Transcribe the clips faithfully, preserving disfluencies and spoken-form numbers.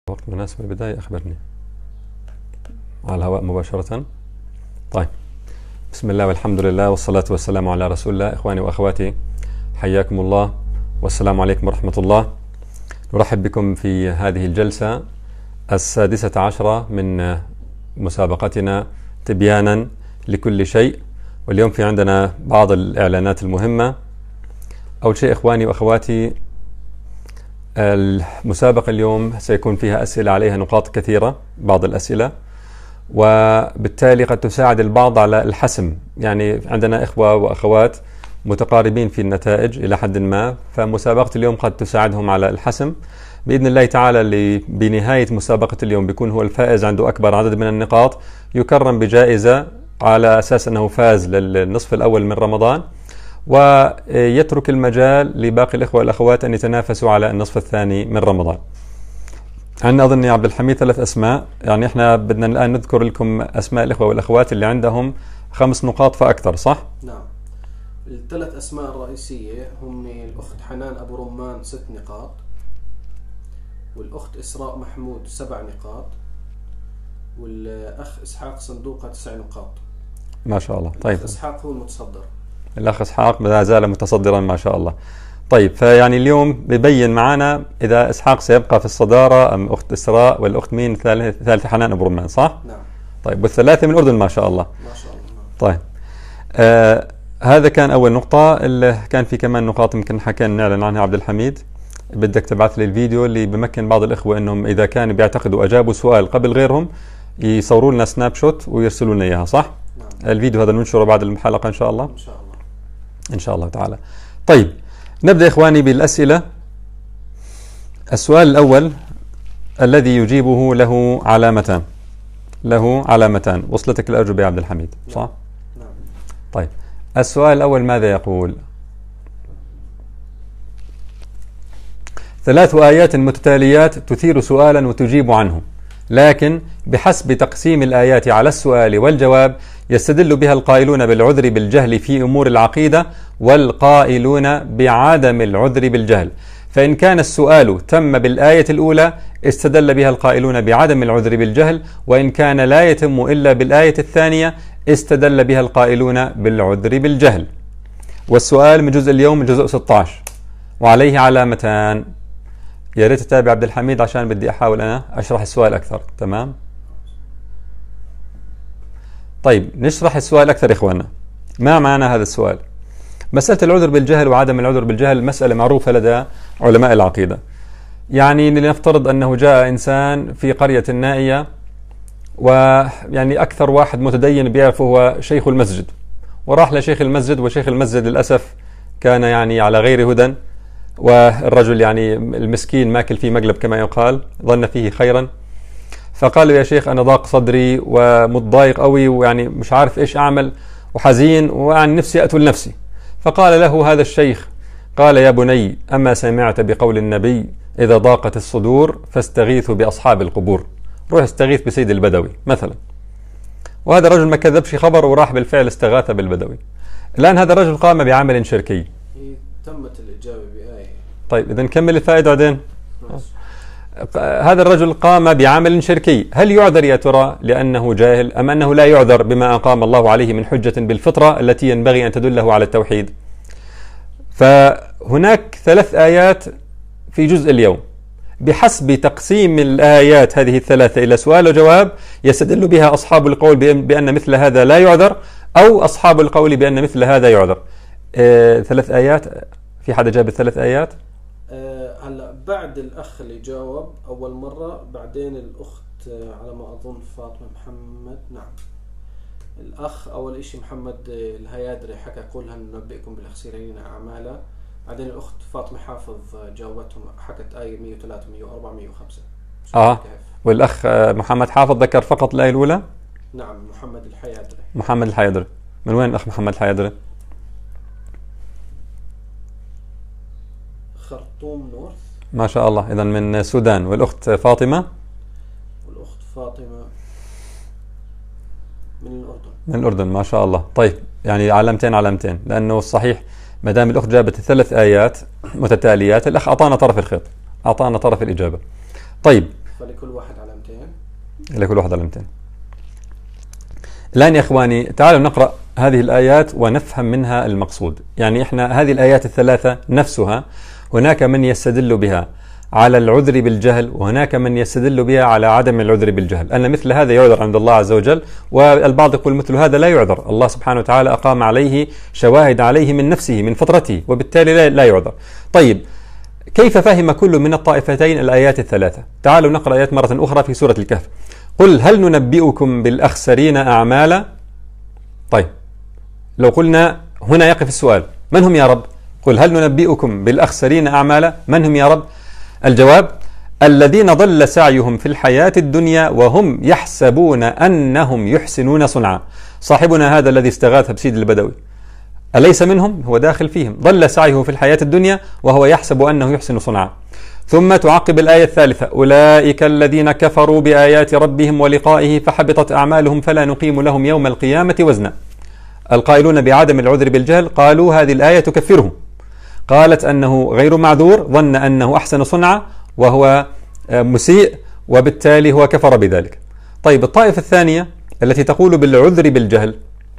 وقت مناسب للبداية أخبرني. على الهواء مباشرة. طيب، بسم الله والحمد لله والصلاة والسلام على رسول الله. إخواني وأخواتي، حياكم الله والسلام عليكم ورحمة الله. نرحب بكم في هذه الجلسة السادسة عشرة من مسابقتنا تبيانا لكل شيء. واليوم في عندنا بعض الإعلانات المهمة. أول شيء إخواني وأخواتي، المسابقة اليوم سيكون فيها أسئلة عليها نقاط كثيرة، بعض الأسئلة، وبالتالي قد تساعد البعض على الحسم. يعني عندنا إخوة وأخوات متقاربين في النتائج إلى حد ما، فمسابقة اليوم قد تساعدهم على الحسم بإذن الله تعالى. اللي بنهاية مسابقة اليوم بيكون هو الفائز، عنده أكبر عدد من النقاط، يكرم بجائزة على أساس أنه فاز للنصف الأول من رمضان، ويترك المجال لباقي الإخوة والأخوات أن يتنافسوا على النصف الثاني من رمضان. عندنا أظن يا عبد الحميد ثلاث أسماء، يعني إحنا بدنا الآن نذكر لكم أسماء الإخوة والأخوات اللي عندهم خمس نقاط فأكثر، صح؟ نعم. الثلاث أسماء الرئيسية هم الأخت حنان أبو رمان ست نقاط، والأخت إسراء محمود سبع نقاط، والأخ إسحاق صندوقة تسع نقاط. ما شاء الله. طيب، الأخ إسحاق هو المتصدر. الأخ إسحاق ما زال متصدرا ما شاء الله. طيب، فيعني اليوم ببين معنا إذا إسحاق سيبقى في الصدارة أم أخت إسراء والأخت مين ثالثة حنان أبو رمان، صح؟ نعم. طيب، والثلاثة من الأردن ما شاء الله. ما شاء الله. طيب، آه هذا كان أول نقطة. اللي كان في كمان نقاط يمكن حكينا نعلن عنها عبد الحميد. بدك تبعث لي الفيديو اللي بمكن بعض الإخوة أنهم إذا كانوا بيعتقدوا أجابوا سؤال قبل غيرهم يصوروا لنا سناب شوت ويرسلوا لنا إياها، صح؟ نعم. الفيديو هذا ننشره بعد الحلقة إن شاء الله. إن شاء الله. إن شاء الله تعالى. طيب، نبدأ إخواني بالأسئلة. السؤال الأول الذي يجيبه له علامتان، له علامتان. وصلتك الأجوبة يا عبد الحميد، صح؟ نعم. طيب، السؤال الأول ماذا يقول؟ ثلاث آيات متتاليات تثير سؤالا وتجيب عنه، لكن بحسب تقسيم الآيات على السؤال والجواب يستدل بها القائلون بالعذر بالجهل في أمور العقيدة والقائلون بعدم العذر بالجهل. فإن كان السؤال تم بالآية الأولى استدل بها القائلون بعدم العذر بالجهل، وإن كان لا يتم إلا بالآية الثانية استدل بها القائلون بالعذر بالجهل. والسؤال من جزء اليوم من جزء ستة عشر وعليه علامتان. يا ريت تتابع عبد الحميد عشان بدي أحاول أنا أشرح السؤال أكثر. تمام؟ طيب، نشرح السؤال أكثر إخواننا. ما معنى هذا السؤال؟ مسألة العذر بالجهل وعدم العذر بالجهل مسألة معروفة لدى علماء العقيدة. يعني لنفترض أنه جاء إنسان في قرية نائية، ويعني أكثر واحد متدين بيعرفه هو شيخ المسجد، وراح لشيخ المسجد، وشيخ المسجد للأسف كان يعني على غير هدى، والرجل يعني المسكين ماكل فيه مقلب كما يقال، ظن فيه خيرا. فقال له: يا شيخ، أنا ضاق صدري ومتضايق قوي، ويعني مش عارف إيش أعمل، وحزين، وعن نفسي أقتل نفسي. فقال له هذا الشيخ، قال: يا بني، أما سمعت بقول النبي إذا ضاقت الصدور فاستغيثوا بأصحاب القبور، روح استغيث بسيد البدوي مثلا. وهذا الرجل ما كذبش خبر وراح بالفعل استغاث بالبدوي. الآن هذا الرجل قام بعمل شركي. تمت الإجابة بآية. طيب، إذا نكمل الفائدة بعدين. هذا الرجل قام بعمل شركي، هل يعذر يا ترى لأنه جاهل، أم أنه لا يعذر بما أقام الله عليه من حجة بالفطرة التي ينبغي أن تدله على التوحيد؟ فهناك ثلاث آيات في جزء اليوم، بحسب تقسيم الآيات هذه الثلاثة إلى سؤال وجواب يستدل بها أصحاب القول بأن مثل هذا لا يعذر، أو أصحاب القول بأن مثل هذا يعذر. آه، ثلاث آيات. في حدا جاب الثلاث آيات؟ هلا بعد الأخ اللي جاوب أول مرة، بعدين الأخت على ما أظن فاطمة محمد. نعم، الأخ أول إشي محمد الهيادري حكى: قل هل ننبئكم بالأخسرين أعمالا. بعدين الأخت فاطمة حافظ جاوبتهم، حكت آية مئة وثلاثة مئة وأربعة مئة وخمسة. آه والأخ محمد حافظ ذكر فقط الآية الأولى. نعم، محمد الحيادري. محمد الحيادري. من وين الأخ محمد الحيادري؟ خرطوم نورث. ما شاء الله، إذا من السودان. والأخت فاطمة؟ والأخت فاطمة من الأردن. من الأردن، ما شاء الله. طيب، يعني علامتين علامتين، لأنه الصحيح ما دام الأخت جابت الثلاث آيات متتاليات، الأخ أعطانا طرف الخيط، أعطانا طرف الإجابة. طيب، فلكل لكل واحد علامتين. الآن يا إخواني تعالوا نقرأ هذه الآيات ونفهم منها المقصود. يعني إحنا هذه الآيات الثلاثة نفسها هناك من يستدل بها على العذر بالجهل، وهناك من يستدل بها على عدم العذر بالجهل، أن مثل هذا يعذر عند الله عز وجل، والبعض يقول مثل هذا لا يعذر، الله سبحانه وتعالى أقام عليه شواهد عليه من نفسه من فطرته، وبالتالي لا يعذر. طيب كيف فهم كل من الطائفتين الآيات الثلاثة؟ تعالوا نقرأ آيات مرة أخرى في سورة الكهف. قل هل ننبئكم بالأخسرين أعمالا؟ طيب لو قلنا هنا يقف السؤال، من هم يا رب؟ قل هل ننبئكم بالأخسرين أعمالا، من هم يا رب؟ الجواب: الذين ضل سعيهم في الحياة الدنيا وهم يحسبون أنهم يحسنون صنعا. صاحبنا هذا الذي استغاث بسيد البدوي أليس منهم؟ هو داخل فيهم، ضل سعيه في الحياة الدنيا وهو يحسب أنه يحسن صنعا. ثم تعقب الآية الثالثة: أولئك الذين كفروا بآيات ربهم ولقائه فحبطت أعمالهم فلا نقيم لهم يوم القيامة وزنا. القائلون بعدم العذر بالجهل قالوا هذه الآية تكفره، قالت أنه غير معذور، ظن أنه أحسن صنعا وهو مسيء، وبالتالي هو كفر بذلك. طيب الطائفة الثانية التي تقول بالعذر بالجهل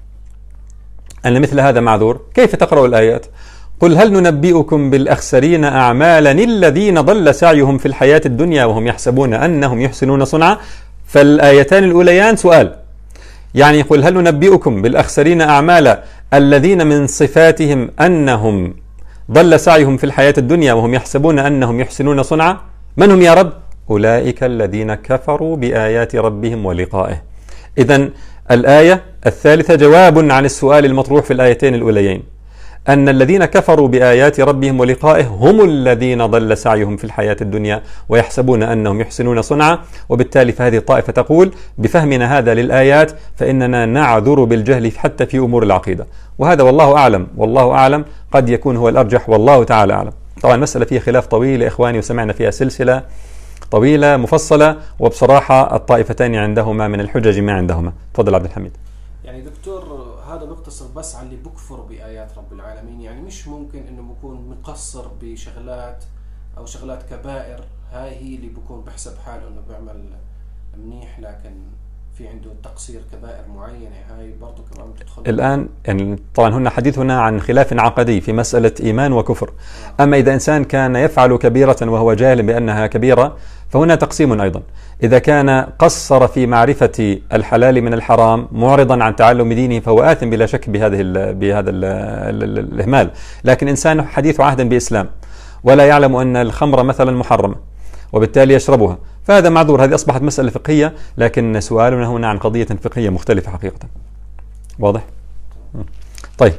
أن مثل هذا معذور، كيف تقرأ الآيات؟ قل هل ننبئكم بالأخسرين أعمالا الذين ضل سعيهم في الحياة الدنيا وهم يحسبون أنهم يحسنون صنعا. فالآيتان الأوليان سؤال، يعني قل هل ننبئكم بالأخسرين أعمالا الذين من صفاتهم أنهم ضل سعيهم في الحياة الدنيا وهم يحسبون أنهم يحسنون صنعا. من هم يا رب؟ أولئك الذين كفروا بآيات ربهم ولقائه. إذن الآية الثالثة جواب عن السؤال المطروح في الآيتين الأوليين، أن الذين كفروا بآيات ربهم ولقائه هم الذين ضل سعيهم في الحياة الدنيا ويحسبون أنهم يحسنون صنعا. وبالتالي فهذه الطائفة تقول بفهمنا هذا للآيات فإننا نعذر بالجهل حتى في أمور العقيدة، وهذا والله أعلم، والله أعلم قد يكون هو الأرجح، والله تعالى أعلم. طبعا مسألة فيها خلاف طويل يا إخواني، وسمعنا فيها سلسلة طويلة مفصلة، وبصراحة الطائفتين عندهما من الحجج ما عندهما. تفضل عبد الحميد. يعني دكتور هذا بيقتصر بس على اللي بكفر بآيات رب العالمين، يعني مش ممكن انه بكون مقصر بشغلات او شغلات كبائر، هاي هي اللي بكون بحسب حاله انه بيعمل منيح، لكن في عنده تقصير كبائر معينة، هاي برضو كمان بتدخل الآن. يعني طبعا هنا حديثنا عن خلاف عقدي في مسألة إيمان وكفر. أما إذا إنسان كان يفعل كبيرة وهو جاهل بأنها كبيرة فهنا تقسيم أيضا. إذا كان قصر في معرفة الحلال من الحرام معرضا عن تعلم دينه فهو آثم بلا شك بهذه ال بهذا ال ال ال الإهمال. لكن إنسان حديث عهد بإسلام ولا يعلم أن الخمر مثلا محرمة وبالتالي يشربها فهذا معذور. هذه أصبحت مسألة فقهية، لكن سؤالنا هنا عن قضية فقهية مختلفة حقيقة. واضح؟ طيب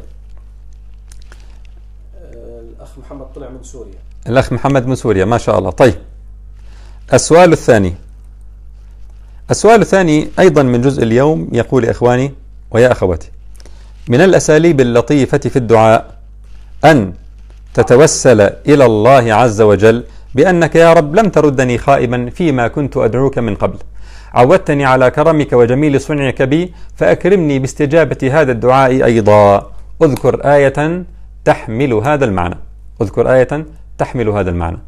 الأخ محمد طلع من سوريا. الأخ محمد من سوريا ما شاء الله. طيب السؤال الثاني السؤال الثاني أيضا من جزء اليوم، يقول يا إخواني ويا أخواتي: من الأساليب اللطيفة في الدعاء أن تتوسل إلى الله عز وجل بأنك يا رب لم تردني خائبا فيما كنت أدعوك من قبل، عودتني على كرمك وجميل صنعك بي، فأكرمني باستجابة هذا الدعاء أيضا. اذكر آية تحمل هذا المعنى. اذكر آية تحمل هذا المعنى.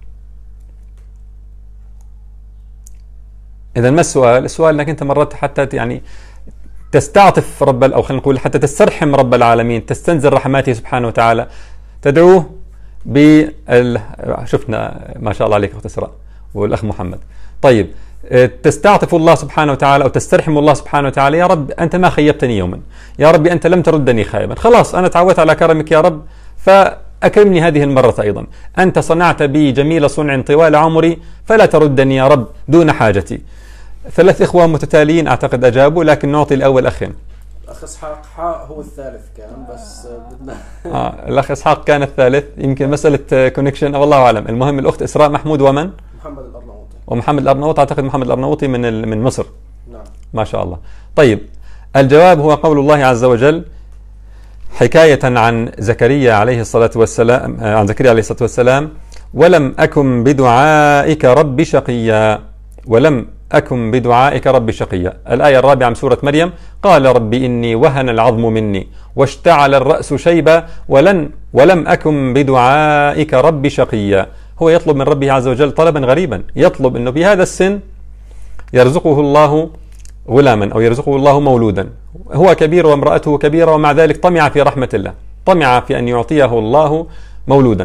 إذا ما السؤال؟ السؤال أنك أنت مرات حتى يعني تستعطف رب، أو خلينا نقول حتى تسترحم رب العالمين، تستنزل رحماته سبحانه وتعالى، تدعوه بال شفنا ما شاء الله عليك أخت إسراء والأخ محمد. طيب تستعطف الله سبحانه وتعالى أو تسترحم الله سبحانه وتعالى: يا رب أنت ما خيبتني يوما، يا رب أنت لم تردني خائبا، خلاص أنا تعودت على كرمك يا رب فأكرمني هذه المرة أيضا. أنت صنعت بي جميل صنع طوال عمري فلا تردني يا رب دون حاجتي. ثلاث إخوة متتاليين أعتقد أجابوا، لكن نعطي الأول أخين. الأخ إسحاق حاء هو الثالث كان، بس بدنا آه الأخ إسحاق كان الثالث، يمكن مسألة كونكشن والله أعلم. المهم الأخت إسراء محمود ومن؟ محمد الأرناؤوطي. ومحمد الأرناؤوطي أعتقد محمد الأرناؤوطي من من مصر. نعم ما شاء الله. طيب الجواب هو قول الله عز وجل حكاية عن زكريا عليه الصلاة والسلام، عن زكريا عليه الصلاة والسلام: ولم أكن بدعائك رب شقيا، ولم أكن بدعائك رب شقيا. الآية الرابعة من سورة مريم: قال رب إني وهن العظم مني واشتعل الرأس شيبا ولن ولم أكن بدعائك رب شقيا. هو يطلب من ربه عز وجل طلبا غريبا، يطلب أنه بهذا السن يرزقه الله غلاما أو يرزقه الله مولودا، هو كبير وامرأته كبيرة، ومع ذلك طمع في رحمة الله، طمع في أن يعطيه الله مولودا،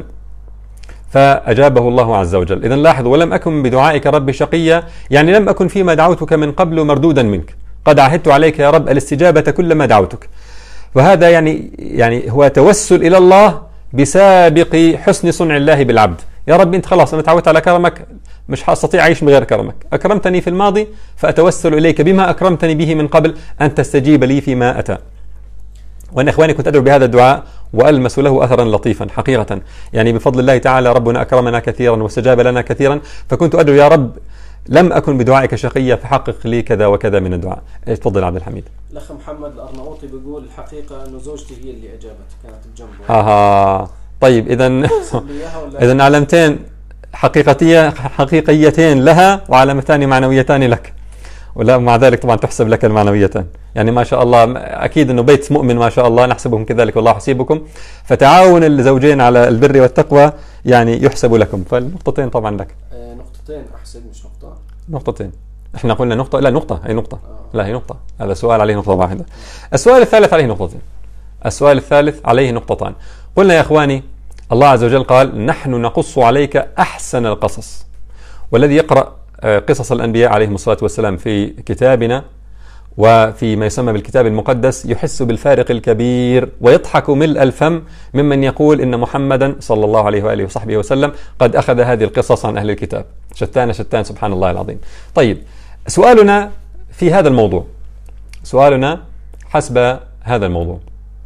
فأجابه الله عز وجل. إذن لاحظوا: ولم أكن بدعائك ربي شقيا، يعني لم أكن فيما دعوتك من قبل مردودا منك، قد عهدت عليك يا رب الاستجابة كلما دعوتك. وهذا يعني يعني هو توسل إلى الله بسابق حسن صنع الله بالعبد. يا رب أنت خلاص أنا تعودت على كرمك، مش هستطيع أعيش من غير كرمك، أكرمتني في الماضي فأتوسل إليك بما أكرمتني به من قبل أن تستجيب لي فيما أتى. وأنا إخواني كنت أدعو بهذا الدعاء وألمس له أثرا لطيفا حقيقة، يعني بفضل الله تعالى ربنا أكرمنا كثيرا واستجاب لنا كثيرا، فكنت أدعو: يا رب لم أكن بدعائك شقيا فحقق لي كذا وكذا من الدعاء. تفضل عبد الحميد. الأخ محمد الأرناؤوطي بيقول: الحقيقة أنه زوجتي هي اللي أجابت، كانت بجنبه. ها ها طيب، إذا إذا علامتين حقيقتية حقيقيتين لها وعلامتان معنويتان لك، ولا مع ذلك طبعا تحسب لك المعنويتان. يعني ما شاء الله، أكيد أنه بيت مؤمن ما شاء الله، نحسبهم كذلك والله حسيبكم، فتعاون الزوجين على البر والتقوى يعني يحسب لكم. فالنقطتين طبعا لك. آه نقطتين أحسن مش نقطة. نقطتين. احنا قلنا نقطة، لا نقطة، أي نقطة، آه. لا هي نقطة، هذا سؤال عليه نقطة واحدة. السؤال الثالث عليه نقطتين. السؤال الثالث عليه نقطتان. قلنا يا إخواني الله عز وجل قال: نحن نقص عليك أحسن القصص. والذي يقرأ قصص الأنبياء عليهم الصلاة والسلام في كتابنا وفي ما يسمى بالكتاب المقدس يحس بالفارق الكبير ويضحك ملء الفم ممن يقول إن محمدا صلى الله عليه وآله وصحبه وسلم قد أخذ هذه القصص عن أهل الكتاب. شتان شتان سبحان الله العظيم. طيب، سؤالنا في هذا الموضوع، سؤالنا حسب هذا الموضوع.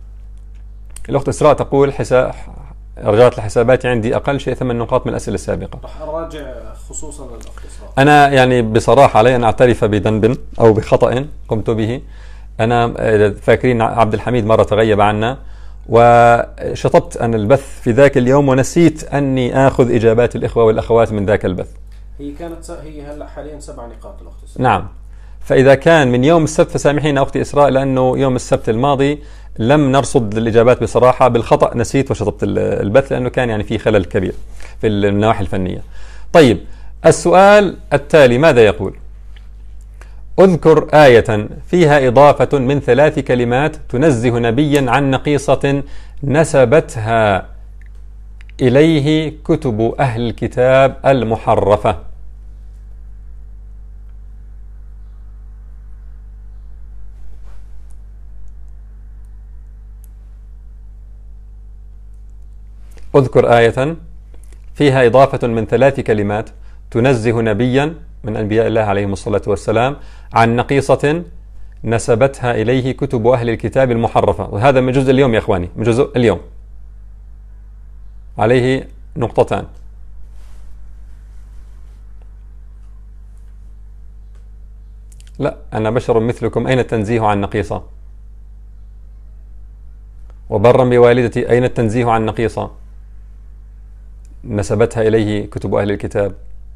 الأخت إسراء تقول: حساب رجعت لحساباتي عندي أقل شيء ثمان نقاط من الأسئلة السابقة. راح أراجع خصوصا الأخت إسراء. أنا يعني بصراحة علي أن أعترف بذنب أو بخطأ قمت به. أنا فاكرين عبد الحميد مرة تغيب عنا وشطبت أن البث في ذاك اليوم ونسيت أني آخذ إجابات الإخوة والأخوات من ذاك البث. هي كانت هي هلا حاليا سبع نقاط الأخت إسراء. نعم، فإذا كان من يوم السبت فسامحينا أختي إسراء، لأنه يوم السبت الماضي لم نرصد الإجابات بصراحة، بالخطأ نسيت وشطبت البث لأنه كان يعني في خلل كبير في النواحي الفنية. طيب، السؤال التالي ماذا يقول؟ اذكر آية فيها إضافة من ثلاث كلمات تنزه نبيا عن نقيصة نسبتها إليه كتب أهل الكتاب المحرفة. اذكر آية فيها إضافة من ثلاث كلمات تنزه نبيا من أنبياء الله عليهم الصلاة والسلام عن نقيصة نسبتها إليه كتب أهل الكتاب المحرفة. وهذا من جزء اليوم يا إخواني، من جزء اليوم عليه نقطتان. لا، أنا بشر مثلكم، أين التنزيه عن نقيصة؟ وبرا بوالدتي، أين التنزيه عن نقيصة نسبتها إليه كتب أهل الكتاب؟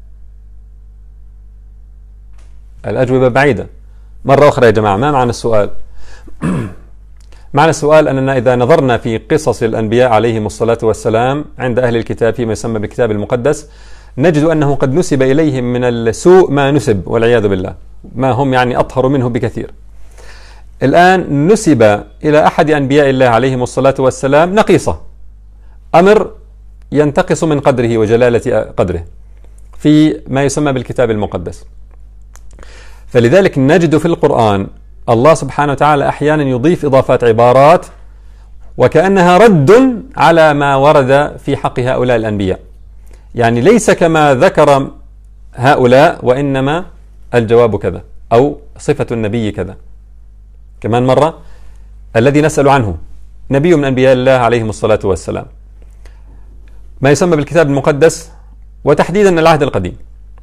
الأجوبة بعيدة. مرة أخرى يا جماعة، ما معنى السؤال؟ معنى السؤال أننا إذا نظرنا في قصص الأنبياء عليهم الصلاة والسلام عند أهل الكتاب فيما يسمى بالكتاب المقدس، نجد أنه قد نسب إليهم من السوء ما نسب والعياذ بالله، ما هم يعني أطهر منه بكثير. الآن نسب إلى أحد أنبياء الله عليهم الصلاة والسلام نقيصة، أمر ينتقص من قدره وجلالة قدره في ما يسمى بالكتاب المقدس. فلذلك نجد في القرآن الله سبحانه وتعالى أحيانا يضيف إضافات عبارات وكأنها رد على ما ورد في حق هؤلاء الأنبياء، يعني ليس كما ذكر هؤلاء وإنما الجواب كذا أو صفة النبي كذا. كمان مرة، الذي نسأل عنه نبي من أنبياء الله عليهم الصلاة والسلام، ما يسمى بالكتاب المقدس وتحديدا العهد القديم،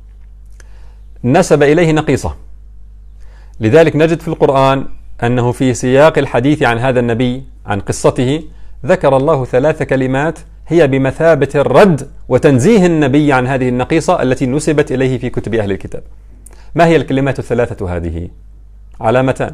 نسب إليه نقيصة. لذلك نجد في القرآن أنه في سياق الحديث عن هذا النبي عن قصته ذكر الله ثلاث كلمات هي بمثابة الرد وتنزيه النبي عن هذه النقيصة التي نسبت إليه في كتب أهل الكتاب. ما هي الكلمات الثلاثة هذه؟ علامتان.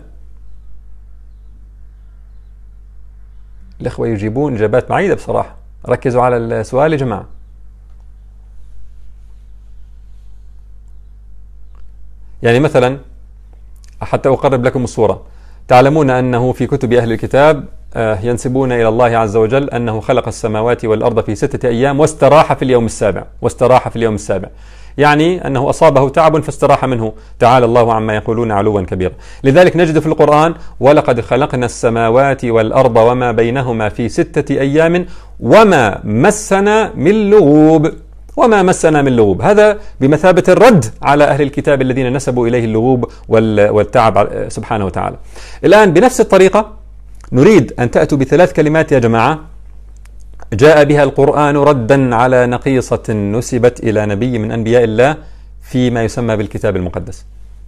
الإخوة يجيبون إجابات بعيدة بصراحة، ركزوا على السؤال يا جماعة. يعني مثلا حتى أقرب لكم الصورة، تعلمون أنه في كتب أهل الكتاب ينسبون إلى الله عز وجل أنه خلق السماوات والأرض في ستة أيام واستراح في اليوم السابع، واستراح في اليوم السابع، يعني أنه أصابه تعب فاستراح منه، تعالى الله عما يقولون علوا كبيرا. لذلك نجد في القرآن: ولقد خلقنا السماوات والأرض وما بينهما في ستة أيام وما مسنا من لغوب. وما مسنا من لغوب، هذا بمثابة الرد على أهل الكتاب الذين نسبوا إليه اللغوب والتعب سبحانه وتعالى. الآن بنفس الطريقة نريد أن تأتوا بثلاث كلمات يا جماعة جاء بها القرآن ردا على نقيصة نسبت إلى نبي من أنبياء الله فيما يسمى بالكتاب المقدس.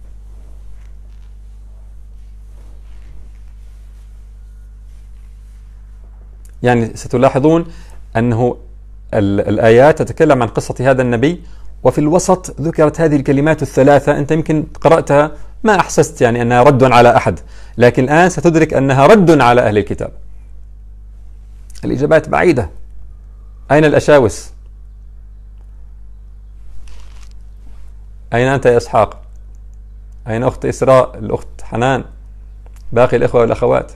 يعني ستلاحظون أنه الآيات تتكلم عن قصة هذا النبي، وفي الوسط ذكرت هذه الكلمات الثلاثة. أنت يمكن قرأتها ما أحسست يعني أنها رد على أحد، لكن الآن ستدرك أنها رد على أهل الكتاب. الإجابات بعيدة. أين الأشاوس؟ أين أنت يا إسحاق؟ أين أخت إسراء؟ الأخت حنان؟ باقي الإخوة والأخوات؟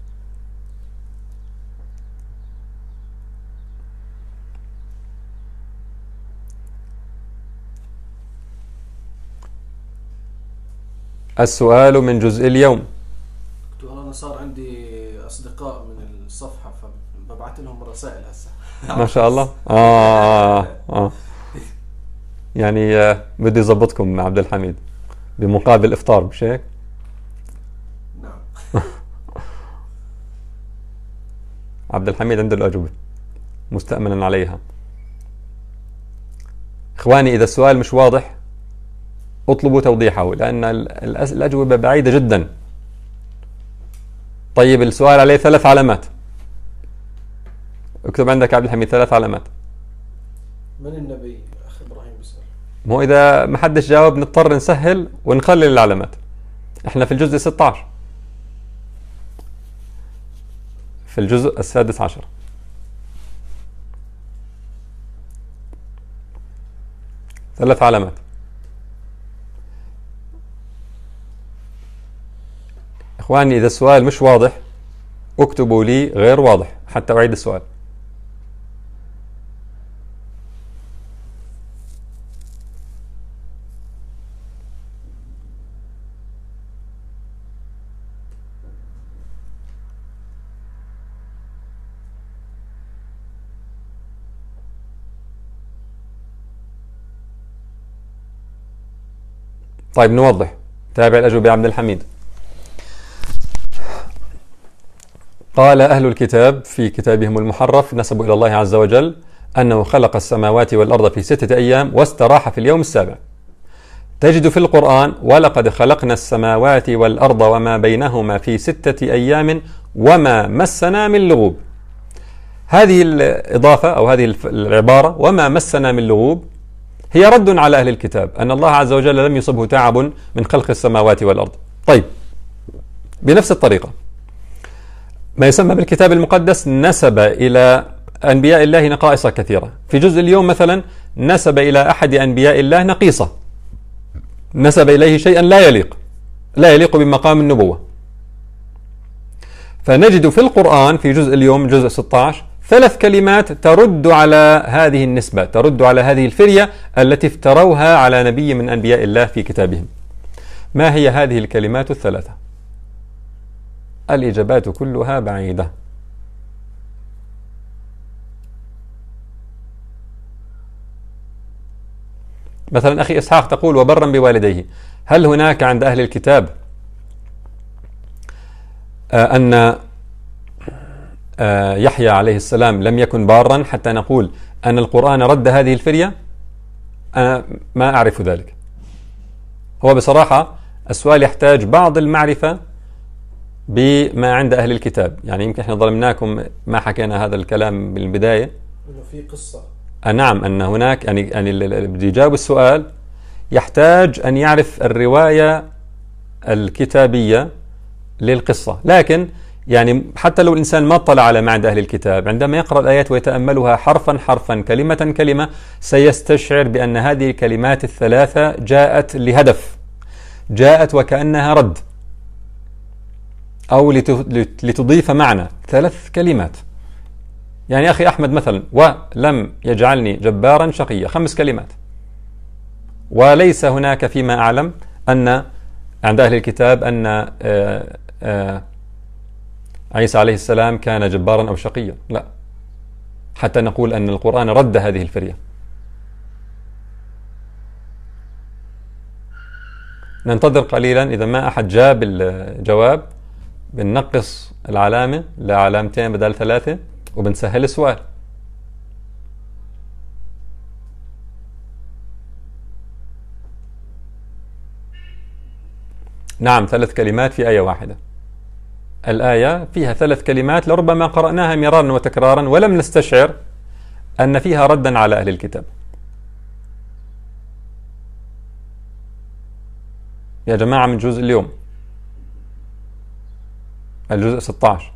السؤال من جزء اليوم. أنا صار عندي أصدقاء من الصفحة فببعث لهم رسائل هسه. ما شاء الله. آه آه يعني آه بدي أضبطكم مع عبد الحميد بمقابل إفطار، مش هيك؟ نعم. عبد الحميد عنده الأجوبة مستأمنا عليها. إخواني، إذا السؤال مش واضح اطلبوا توضيحه، لأن الأجوبة بعيدة جدا. طيب السؤال عليه ثلاث علامات. اكتب عندك عبد الحميد ثلاث علامات. من النبي؟ أخ إبراهيم بيسأل. مو إذا ما حدش جاوب نضطر نسهل ونقلل العلامات. احنا في الجزء ستة عشر، في الجزء السادس عشر. ثلاث علامات. إخواني، إذا السؤال مش واضح اكتبوا لي غير واضح حتى أعيد السؤال. طيب نوضح. تابع الأجوبة يا عبد الحميد. قال أهل الكتاب في كتابهم المحرف نسبوا إلى الله عز وجل أنه خلق السماوات والأرض في ستة أيام واستراح في اليوم السابع. تجد في القرآن: ولقد خلقنا السماوات والأرض وما بينهما في ستة أيام وما مسنا من لغوب. هذه الإضافة أو هذه العبارة وما مسنا من لغوب هي رد على أهل الكتاب أن الله عز وجل لم يصبه تعب من خلق السماوات والأرض. طيب بنفس الطريقة ما يسمى بالكتاب المقدس نسب إلى أنبياء الله نقائص كثيرة. في جزء اليوم مثلا نسب إلى أحد أنبياء الله نقيصة، نسب إليه شيئا لا يليق لا يليق بمقام النبوة. فنجد في القرآن في جزء اليوم جزء ستة عشر ثلاث كلمات ترد على هذه النسبة، ترد على هذه الفرية التي افتروها على نبي من أنبياء الله في كتابهم. ما هي هذه الكلمات الثلاثة؟ الإجابات كلها بعيدة. مثلا أخي إسحاق تقول: وبرا بوالديه. هل هناك عند أهل الكتاب آه أن آه يحيى عليه السلام لم يكن بارا حتى نقول أن القرآن رد هذه الفرية؟ أنا ما أعرف ذلك. هو بصراحة السؤال يحتاج بعض المعرفة بما عند أهل الكتاب. يعني يمكن احنا ظلمناكم ما حكينا هذا الكلام بالبداية إنه في قصة. آه نعم، أن هناك يعني يعني اللي بده يجاوب السؤال يحتاج أن يعرف الرواية الكتابية للقصة. لكن يعني حتى لو الإنسان ما اطلع على ما عند أهل الكتاب، عندما يقرأ الآيات ويتأملها حرفا حرفا كلمة كلمة سيستشعر بأن هذه الكلمات الثلاثة جاءت لهدف. جاءت وكأنها رد أو لتضيف معنى، ثلاث كلمات. يعني أخي أحمد مثلا، ولم يجعلني جبارا شقيا، خمس كلمات. وليس هناك فيما أعلم أن عند أهل الكتاب أن آآ آآ عيسى عليه السلام كان جبارا أو شقيا، لا، حتى نقول أن القرآن رد هذه الفرية. ننتظر قليلا، إذا ما أحد جاب الجواب بننقص العلامة لعلامتين بدل ثلاثة وبنسهل السؤال. نعم، ثلاث كلمات في آية واحدة. الآية فيها ثلاث كلمات لربما قرأناها مرارا وتكرارا ولم نستشعر أن فيها ردا على أهل الكتاب. يا جماعة من جزء اليوم الجزء ستة عشر.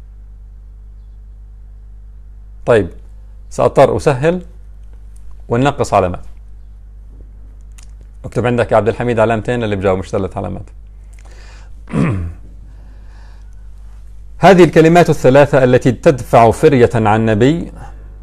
طيب سأضطر أسهل وننقص علامات. اكتب عندك يا عبد الحميد علامتين اللي بجاوب، مش ثلاث علامات. هذه الكلمات الثلاثة التي تدفع فرية عن نبي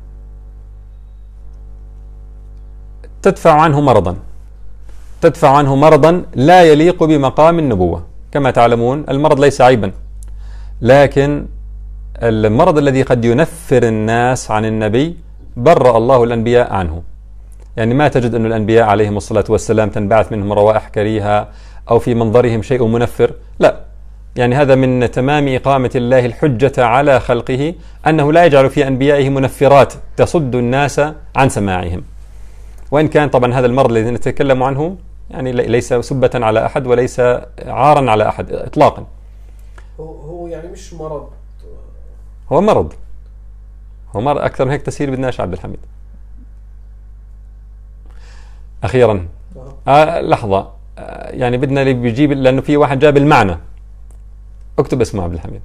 تدفع عنه مرضا، تدفع عنه مرضا لا يليق بمقام النبوة. كما تعلمون المرض ليس عيبا، لكن المرض الذي قد ينفر الناس عن النبي برأ الله الأنبياء عنه. يعني ما تجد أن الأنبياء عليهم الصلاة والسلام تنبعث منهم روائح كريهة أو في منظرهم شيء منفر، لا. يعني هذا من تمام إقامة الله الحجة على خلقه أنه لا يجعل في أنبيائه منفرات تصد الناس عن سماعهم. وإن كان طبعا هذا المرض الذي نتكلم عنه يعني ليس سبة على أحد وليس عارا على أحد إطلاقا. هو يعني مش مرض، هو مرض، هو مرض أكثر من هيك تسهيل بدناش عبد الحميد. أخيرا آه لحظة، آه يعني بدنا اللي بيجيب، لأنه في واحد جاب المعنى. اكتب اسمه عبد الحميد.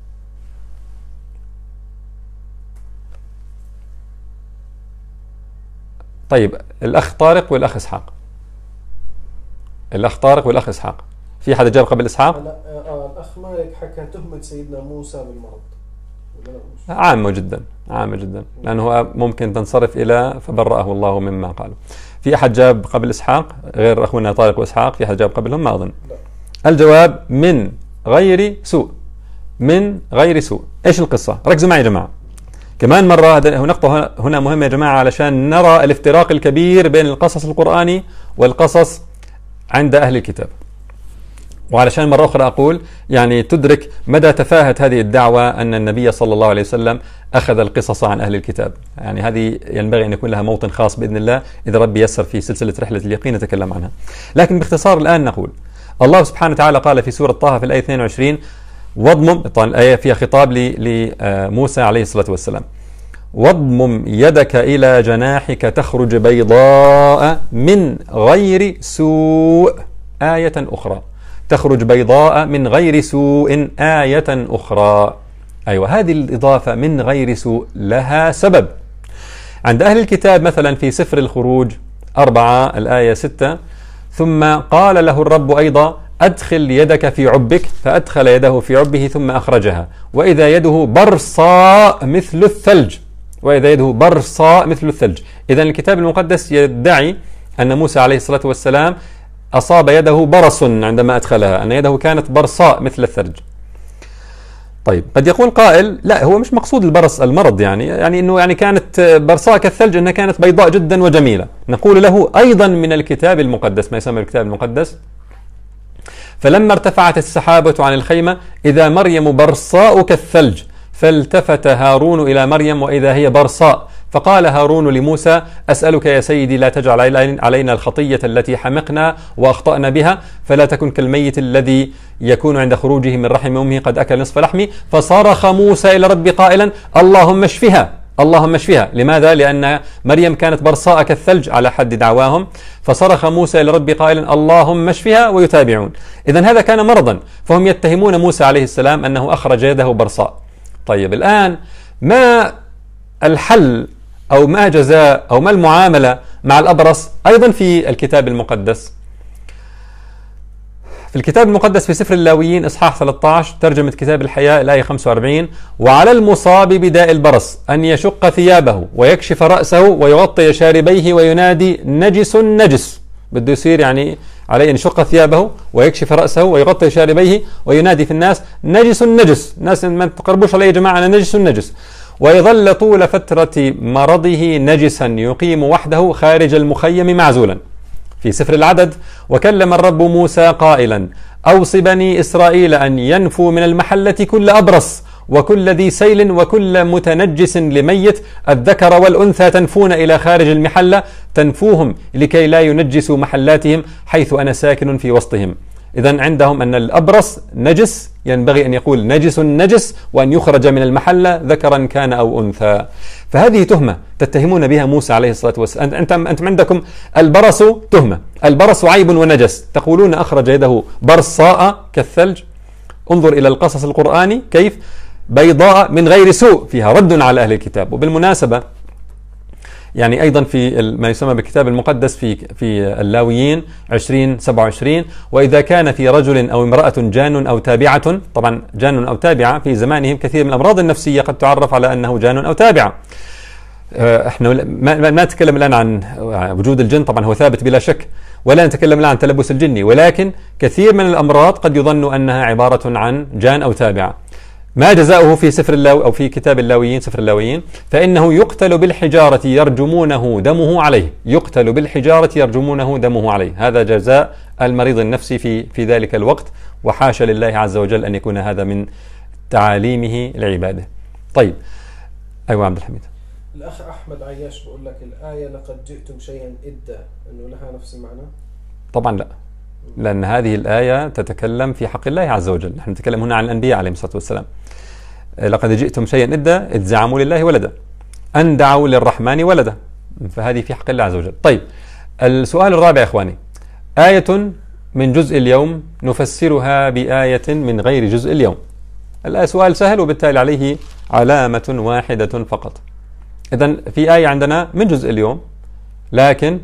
طيب الأخ طارق والأخ إسحاق، الأخ طارق والأخ إسحاق. في حدا جاب قبل إسحاق؟ لا آه الأخ مالك حكى تهمة سيدنا موسى بالمرض. عامة جدا، عامة جدا، لأنه ممكن تنصرف إلى فبرأه الله مما قالوا. في أحد جاب قبل إسحاق غير أخونا طارق وإسحاق؟ في أحد جاب قبلهم؟ ما أظن. لا. الجواب من غير سوء، من غير سوء. إيش القصة؟ ركزوا معي يا جماعة كمان مرة، نقطة هنا مهمة يا جماعة علشان نرى الافتراق الكبير بين القصص القرآني والقصص عند أهل الكتاب، وعلشان مرة أخرى أقول يعني تدرك مدى تفاهة هذه الدعوة أن النبي صلى الله عليه وسلم أخذ القصص عن أهل الكتاب. يعني هذه ينبغي أن يكون لها موطن خاص بإذن الله إذا ربي يسر في سلسلة رحلة اليقين نتكلم عنها. لكن باختصار الآن نقول الله سبحانه وتعالى قال في سورة طه في الآية اثنين وعشرين واضمم، طبعا الآية فيها خطاب لموسى عليه الصلاة والسلام، واضمم يدك إلى جناحك تخرج بيضاء من غير سوء آية أخرى، تخرج بيضاء من غير سوء آية أخرى. أيوة، هذه الإضافة من غير سوء لها سبب. عند أهل الكتاب مثلا في سفر الخروج أربعة الآية ستة، ثم قال له الرب أيضا أدخل يدك في عبك، فأدخل يده في عبه ثم أخرجها، وإذا يده برصاء مثل الثلج، وإذا يده برصاء مثل الثلج. إذن الكتاب المقدس يدعي أن موسى عليه الصلاة والسلام أصاب يده برص عندما أدخلها، أن يده كانت برصاء مثل الثلج. طيب قد يقول قائل لا، هو مش مقصود البرص المرض، يعني يعني انه يعني كانت برصاء كالثلج، انها كانت بيضاء جدا وجميله. نقول له ايضا من الكتاب المقدس ما يسمى الكتاب المقدس، فلما ارتفعت السحابه عن الخيمه اذا مريم برصاء كالثلج، فالتفت هارون الى مريم واذا هي برصاء، فقال هارون لموسى أسألك يا سيدي لا تجعل علينا الخطية التي حمقنا وأخطأنا بها، فلا تكن كالميت الذي يكون عند خروجه من رحم أمه قد أكل نصف لحمي. فصرخ موسى إلى ربي قائلا اللهم اشفها، اللهم اشفها. لماذا؟ لأن مريم كانت برصاء كالثلج على حد دعواهم، فصرخ موسى إلى ربي قائلا اللهم اشفها، ويتابعون. إذن هذا كان مرضا، فهم يتهمون موسى عليه السلام أنه أخرج يده برصاء. طيب الآن ما الحل أو ما جزاء أو ما المعاملة مع الأبرص أيضا في الكتاب المقدس؟ في الكتاب المقدس في سفر اللاويين إصحاح ثلاثة عشر ترجمة كتاب الحياة الآية خمسة وأربعين: وعلى المصاب بداء البرص أن يشق ثيابه ويكشف رأسه ويغطي شاربيه وينادي نجس نجس. بده يصير يعني عليه أن يشق ثيابه ويكشف رأسه ويغطي شاربيه وينادي في الناس نجس نجس. الناس ما تقربوش علي يا جماعة، أنا نجس نجس. ويظل طول فترة مرضه نجسا يقيم وحده خارج المخيم معزولا. في سفر العدد: وكلم الرب موسى قائلا: أوص بني إسرائيل أن ينفوا من المحلة كل أبرص وكل ذي سيل وكل متنجس لميت، الذكر والأنثى تنفون إلى خارج المحلة، تنفوهم لكي لا ينجسوا محلاتهم حيث أنا ساكن في وسطهم. إذن عندهم أن الأبرص نجس، ينبغي أن يقول نجس نجس، وأن يخرج من المحلة ذكرا كان أو أنثى. فهذه تهمة تتهمون بها موسى عليه الصلاة والسلام. أنتم أنتم عندكم البرص تهمة، البرص عيب ونجس، تقولون أخرج يده برصاء كالثلج. انظر إلى القصص القرآني كيف بيضاء من غير سوء، فيها رد على أهل الكتاب. وبالمناسبة يعني أيضا في ما يسمى بالكتاب المقدس في في اللاويين عشرين سبعة وعشرين: وإذا كان في رجل أو امرأة جان أو تابعة. طبعا جان أو تابعة في زمانهم كثير من الأمراض النفسية قد تعرف على أنه جان أو تابعة. احنا ما نتكلم الآن عن وجود الجن، طبعا هو ثابت بلا شك، ولا نتكلم الآن عن تلبس الجني، ولكن كثير من الأمراض قد يظن أنها عبارة عن جان أو تابعة. ما جزاؤه في سفر اللاو أو في كتاب اللاويين سفر اللاويين: فإنه يقتل بالحجارة يرجمونه دمه عليه. يقتل بالحجارة يرجمونه دمه عليه، هذا جزاء المريض النفسي في في ذلك الوقت، وحاشا لله عز وجل أن يكون هذا من تعاليمه لعباده. طيب أيوة عبد الحميد. الأخ أحمد عياش بقول لك الآية لقد جئتم شيئا إدا، أنه لها نفس المعنى؟ طبعا لا، لأن هذه الآية تتكلم في حق الله عز وجل. نحن نتكلم هنا عن الأنبياء عليهم الصلاة والسلام. لقد جئتم شيئا إدا إذ زعموا لله ولدا، أن دعوا للرحمن ولدا، فهذه في حق الله عز وجل. طيب السؤال الرابع يا إخواني: آية من جزء اليوم نفسرها بآية من غير جزء اليوم. الآية سؤال سهل وبالتالي عليه علامة واحدة فقط. إذن في آية عندنا من جزء اليوم لكن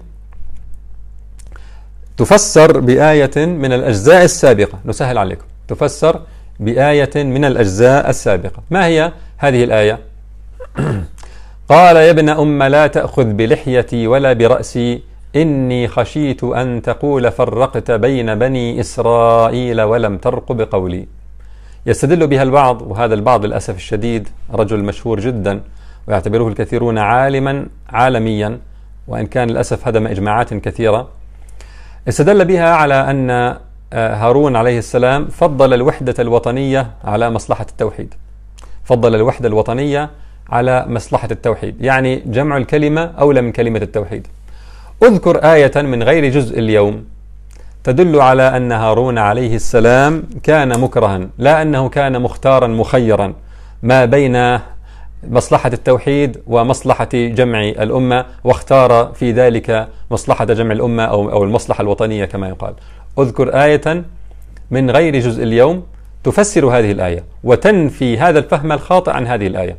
تفسر بآية من الأجزاء السابقة. نسهل عليكم، تفسر بآية من الأجزاء السابقة. ما هي هذه الآية؟ قال يا ابن أم لا تأخذ بلحيتي ولا برأسي إني خشيت أن تقول فرقت بين بني إسرائيل ولم ترقب قولي. يستدل بها البعض، وهذا البعض للأسف الشديد رجل مشهور جدا ويعتبره الكثيرون عالما عالميا، وإن كان للأسف هدم إجماعات كثيرة. استدل بها على أن هارون عليه السلام فضل الوحدة الوطنية على مصلحة التوحيد. فضل الوحدة الوطنية على مصلحة التوحيد، يعني جمع الكلمة أولى من كلمة التوحيد. أذكر آية من غير جزء اليوم تدل على أن هارون عليه السلام كان مكرها، لا أنه كان مختارا مخيرا ما بين مصلحة التوحيد ومصلحة جمع الأمة، واختار في ذلك مصلحة جمع الأمة أو أو المصلحة الوطنية كما يقال. أذكر آية من غير جزء اليوم تفسر هذه الآية وتنفي هذا الفهم الخاطئ عن هذه الآية.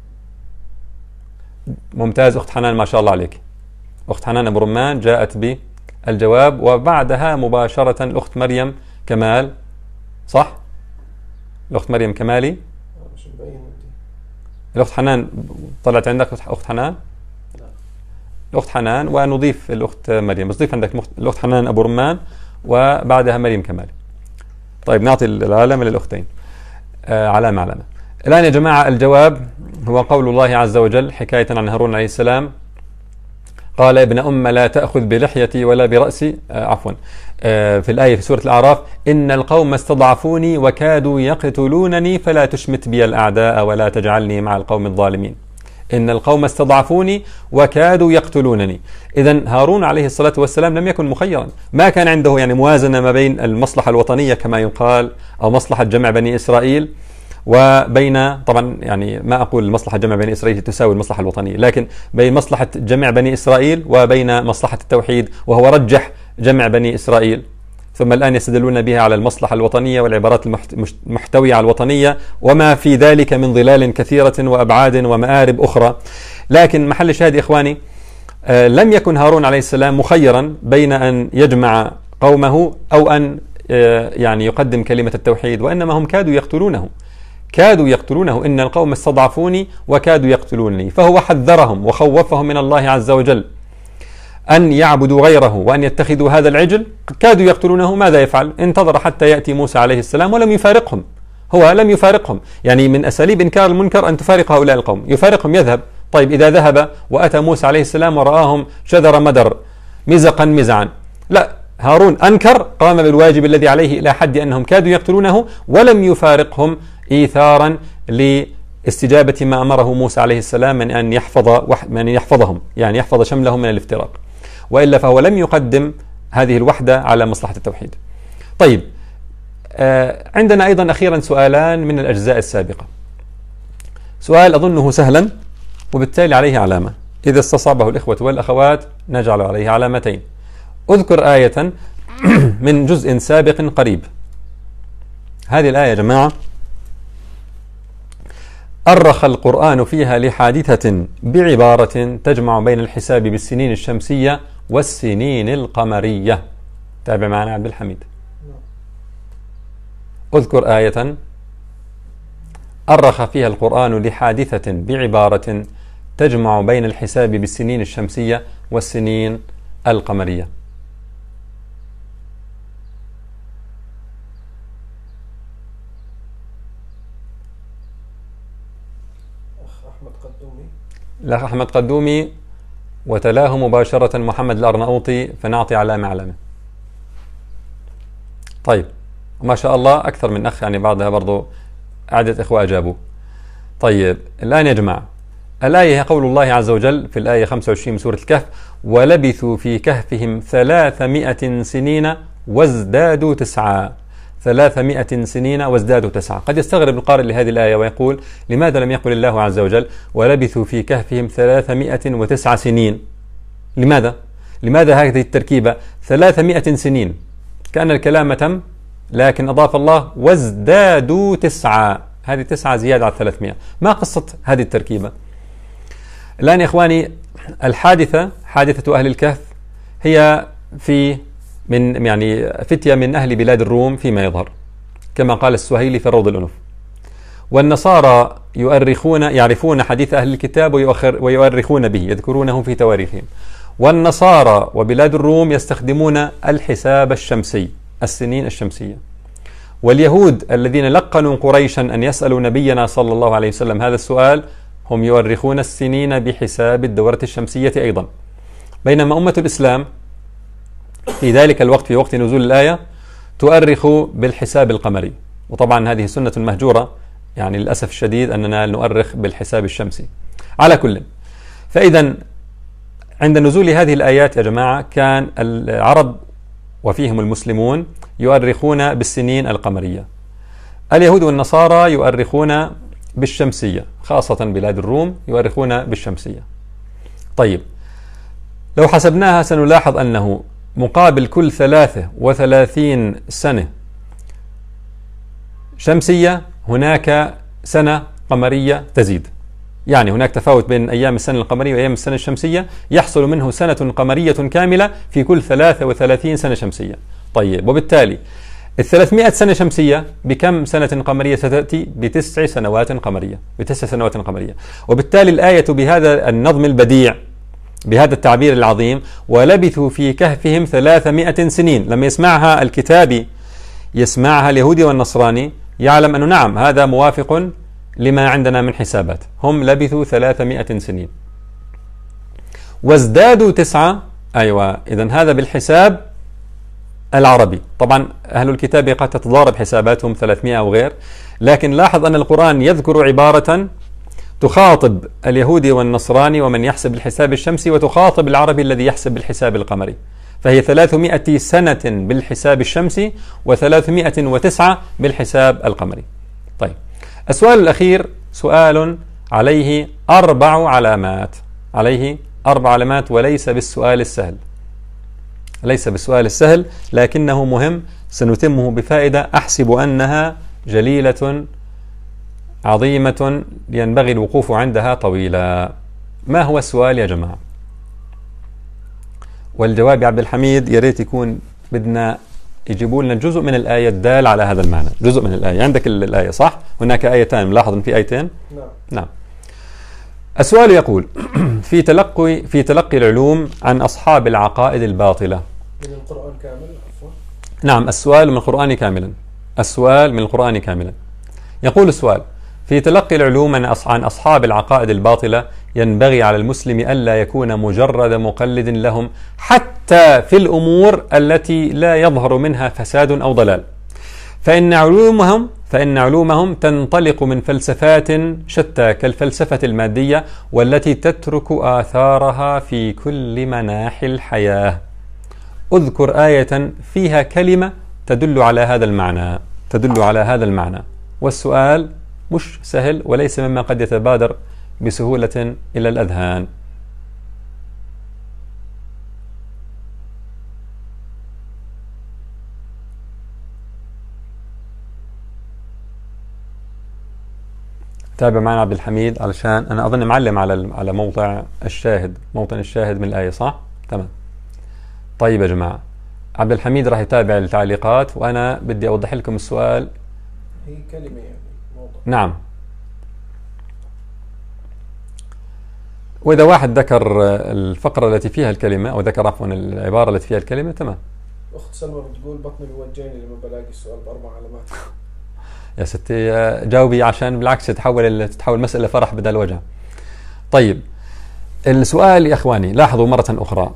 ممتاز أخت حنان، ما شاء الله عليك. أخت حنان أبو رمان جاءت بالجواب، وبعدها مباشرة الأخت مريم كمال. صح؟ الأخت مريم كمالي. الأخت حنان طلعت عندك أخت حنان؟ لا. الأخت حنان، ونضيف الأخت مريم، بس ضيف عندك الأخت حنان أبو رمان وبعدها مريم كمالي. طيب نعطي العلامة للأختين، آه علامة علامة. الآن يا جماعة الجواب هو قول الله عز وجل حكاية عن هارون عليه السلام: قال يا ابن أم لا تأخذ بلحيتي ولا برأسي. آه عفوا آه في الآية في سورة الأعراف: إن القوم استضعفوني وكادوا يقتلونني فلا تشمت بي الأعداء ولا تجعلني مع القوم الظالمين. إن القوم استضعفوني وكادوا يقتلونني. إذن هارون عليه الصلاة والسلام لم يكن مخيرا، ما كان عنده يعني موازنة ما بين المصلحة الوطنية كما يقال أو مصلحة جمع بني إسرائيل وبين، طبعا يعني ما أقول مصلحة جمع بني إسرائيل تساوي المصلحة الوطنية، لكن بين مصلحة جمع بني إسرائيل وبين مصلحة التوحيد، وهو رجح جمع بني إسرائيل. ثم الآن يستدلون بها على المصلحة الوطنية والعبارات المحتوية على الوطنية وما في ذلك من ظلال كثيرة وأبعاد ومآرب أخرى. لكن محل الشاهد إخواني، آه لم يكن هارون عليه السلام مخيرا بين أن يجمع قومه أو أن يعني يقدم كلمة التوحيد، وإنما هم كادوا يقتلونه كادوا يقتلونه إن القوم استضعفوني وكادوا يقتلونني. فهو حذرهم وخوفهم من الله عز وجل أن يعبدوا غيره وأن يتخذوا هذا العجل. كادوا يقتلونه، ماذا يفعل؟ انتظر حتى يأتي موسى عليه السلام ولم يفارقهم. هو لم يفارقهم، يعني من أساليب إنكار المنكر أن تفارق هؤلاء القوم. يفارقهم يذهب. طيب إذا ذهب وأتى موسى عليه السلام ورآهم شذر مدر مزقا مزعا، لا، هارون أنكر، قام بالواجب الذي عليه إلى حد أنهم كادوا يقتلونه ولم يفارقهم إيثارا لاستجابة ما أمره موسى عليه السلام من أن يحفظ من يحفظهم، يعني يحفظ شملهم من الافتراق. وإلا فهو لم يقدم هذه الوحدة على مصلحة التوحيد. طيب، آه عندنا أيضا أخيرا سؤالان من الأجزاء السابقة. سؤال أظنه سهلا وبالتالي عليه علامة، إذا استصعبه الإخوة والأخوات نجعل عليه علامتين. أذكر آية من جزء سابق قريب. هذه الآية يا جماعة أرخ القرآن فيها لحادثة بعبارة تجمع بين الحساب بالسنين الشمسية والسنين القمرية. تابع معنا عبد الحميد. أذكر آية أرخ فيها القرآن لحادثة بعبارة تجمع بين الحساب بالسنين الشمسية والسنين القمرية. أحمد قدومي. الأخ أحمد قدومي، وتلاه مباشرة محمد الأرناؤوطي، فنعطي علامة علامة. طيب، ما شاء الله أكثر من أخ، يعني بعضها برضو عدة إخوة أجابوا. طيب الآن يا جماعة، الآية هي قول الله عز وجل في الآية خمسة وعشرين من سورة الكهف: ولبثوا في كهفهم ثلاثمائة سنين وازدادوا تسعا. ثلاثمائة سنين وازدادوا تسعا. قد يستغرب القارئ لهذه الآية ويقول: لماذا لم يقل الله عز وجل ولبثوا في كهفهم ثلاثمائة وتسع سنين؟ لماذا؟ لماذا هذه التركيبة ثلاثمائة سنين؟ كأن الكلام تم، لكن أضاف الله وازدادوا تسعا، هذه تسعة زيادة على ثلاثمائة. ما قصة هذه التركيبة؟ الآن يا إخواني، الحادثة حادثة أهل الكهف هي في من يعني فتية من أهل بلاد الروم فيما يظهر، كما قال السهيلي في الروض الأنف. والنصارى يؤرخون يعرفون حديث أهل الكتاب ويؤرخون به، يذكرونه في تواريخهم. والنصارى وبلاد الروم يستخدمون الحساب الشمسي، السنين الشمسية. واليهود الذين لقنوا قريشا أن يسألوا نبينا صلى الله عليه وسلم هذا السؤال هم يؤرخون السنين بحساب الدورة الشمسية أيضا. بينما أمة الإسلام في ذلك الوقت، في وقت نزول الآية، تؤرخ بالحساب القمري. وطبعا هذه سنة مهجورة، يعني للأسف الشديد أننا نؤرخ بالحساب الشمسي. على كل، فإذا عند نزول هذه الآيات يا جماعة كان العرب وفيهم المسلمون يؤرخون بالسنين القمرية. اليهود والنصارى يؤرخون بالشمسية، خاصة بلاد الروم يؤرخون بالشمسية. طيب، لو حسبناها سنلاحظ أنه مقابل كل ثلاثة وثلاثين سنة شمسية هناك سنة قمرية تزيد. يعني هناك تفاوت بين أيام السنة القمرية وأيام السنة الشمسية، يحصل منه سنة قمرية كاملة في كل ثلاثة وثلاثين سنة شمسية. طيب، وبالتالي الثلاثمائة سنة شمسية بكم سنة قمرية ستأتي؟ بتسع سنوات قمرية، بتسع سنوات قمرية. وبالتالي الآية بهذا النظم البديع، بهذا التعبير العظيم: ولبثوا في كهفهم ثلاثمائة سنين، لما يسمعها الكتابي، يسمعها اليهودي والنصراني، يعلم أنه نعم هذا موافق لما عندنا من حسابات. هم لبثوا ثلاثمائة سنين وازدادوا تسعة. أيوة، إذن هذا بالحساب العربي. طبعا أهل الكتاب قد تتضارب حساباتهم ثلاثمائة أو غير، لكن لاحظ أن القرآن يذكر عبارة تخاطب اليهودي والنصراني ومن يحسب الحساب الشمسي، وتخاطب العربي الذي يحسب بالحساب القمري. فهي ثلاثمائة سنة بالحساب الشمسي وثلاثمائة وتسعة بالحساب القمري. طيب، السؤال الأخير سؤال عليه أربع علامات، عليه أربع علامات، وليس بالسؤال السهل، ليس بالسؤال السهل، لكنه مهم، سنتمه بفائدة أحسب أنها جليلة عظيمة ينبغي الوقوف عندها طويلا. ما هو السؤال يا جماعة؟ والجواب يا عبد الحميد يا ريت يكون بدنا يجيبوا لنا جزء من الآية الدال على هذا المعنى. جزء من الآية. عندك الآية صح؟ هناك آيتان، ملاحظ أن في آيتين؟ نعم. نعم. السؤال يقول في تلقي في تلقي العلوم عن أصحاب العقائد الباطلة. من القرآن كامل عفوا. نعم، السؤال من القرآن كاملا. السؤال من القرآن كاملا. يقول السؤال: في تلقي العلوم عن أصحاب العقائد الباطلة ينبغي على المسلم ألا يكون مجرد مقلد لهم حتى في الأمور التي لا يظهر منها فساد أو ضلال، فإن علومهم فإن علومهم تنطلق من فلسفات شتى كالفلسفة المادية والتي تترك آثارها في كل مناحي الحياة. أذكر آية فيها كلمة تدل على هذا المعنى تدل على هذا المعنى والسؤال مش سهل وليس مما قد يتبادر بسهولة إلى الأذهان. تابع معنا عبد الحميد علشان أنا أظن معلم على على موضع الشاهد موطن الشاهد من الآية صح؟ تمام. طيب يا جماعة، عبد الحميد راح يتابع التعليقات وأنا بدي أوضح لكم السؤال. هي كلمة يعني موضوع. نعم. وإذا واحد ذكر الفقرة التي فيها الكلمة أو ذكر عفوا العبارة التي فيها الكلمة تمام. أخت سلمى بتقول بطني بيوجعني لما بلاقي السؤال بأربع علامات. يا ستي جاوبي عشان بالعكس تتحول تتحول مسألة فرح بدل وجع. طيب السؤال يا إخواني لاحظوا مرة أخرى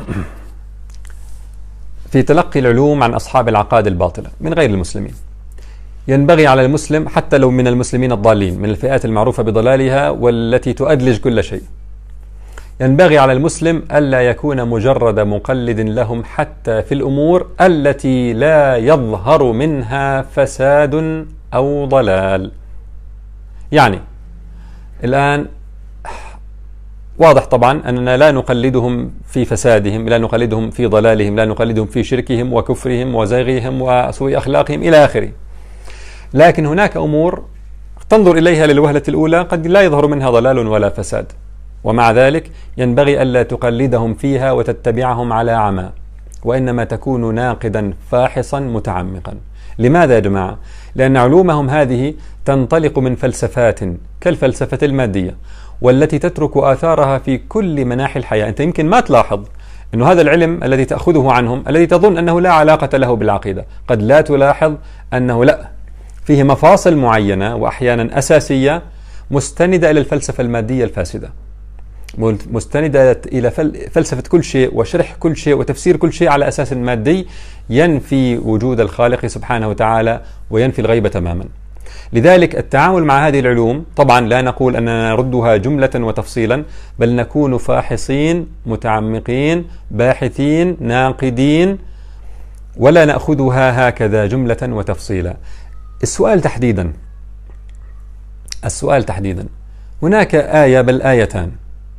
في تلقي العلوم عن أصحاب العقائد الباطلة من غير المسلمين ينبغي على المسلم حتى لو من المسلمين الضالين من الفئات المعروفة بضلالها والتي تؤدلج كل شيء، ينبغي على المسلم ألا يكون مجرد مقلد لهم حتى في الأمور التي لا يظهر منها فساد أو ضلال. يعني الآن واضح طبعا أننا لا نقلدهم في فسادهم، لا نقلدهم في ضلالهم، لا نقلدهم في شركهم وكفرهم وزيغهم وسوء أخلاقهم إلى آخره، لكن هناك أمور تنظر إليها للوهلة الأولى قد لا يظهر منها ضلال ولا فساد، ومع ذلك ينبغي ألا تقلدهم فيها وتتبعهم على عمى، وإنما تكون ناقدا فاحصا متعمقا. لماذا يا جماعة؟ لأن علومهم هذه تنطلق من فلسفات كالفلسفة المادية والتي تترك آثارها في كل مناحي الحياة. أنت يمكن ما تلاحظ أن هذا العلم الذي تأخذه عنهم الذي تظن أنه لا علاقة له بالعقيدة، قد لا تلاحظ أنه لا فيه مفاصل معينة وأحيانا أساسية مستندة إلى الفلسفة المادية الفاسدة، مستندة إلى فلسفة كل شيء وشرح كل شيء وتفسير كل شيء على أساس مادي ينفي وجود الخالق سبحانه وتعالى وينفي الغيب تماما. لذلك التعامل مع هذه العلوم طبعا لا نقول أننا نردها جملة وتفصيلا، بل نكون فاحصين متعمقين باحثين ناقدين، ولا نأخذها هكذا جملة وتفصيلا. السؤال تحديدا السؤال تحديدا هناك آية بل آيتان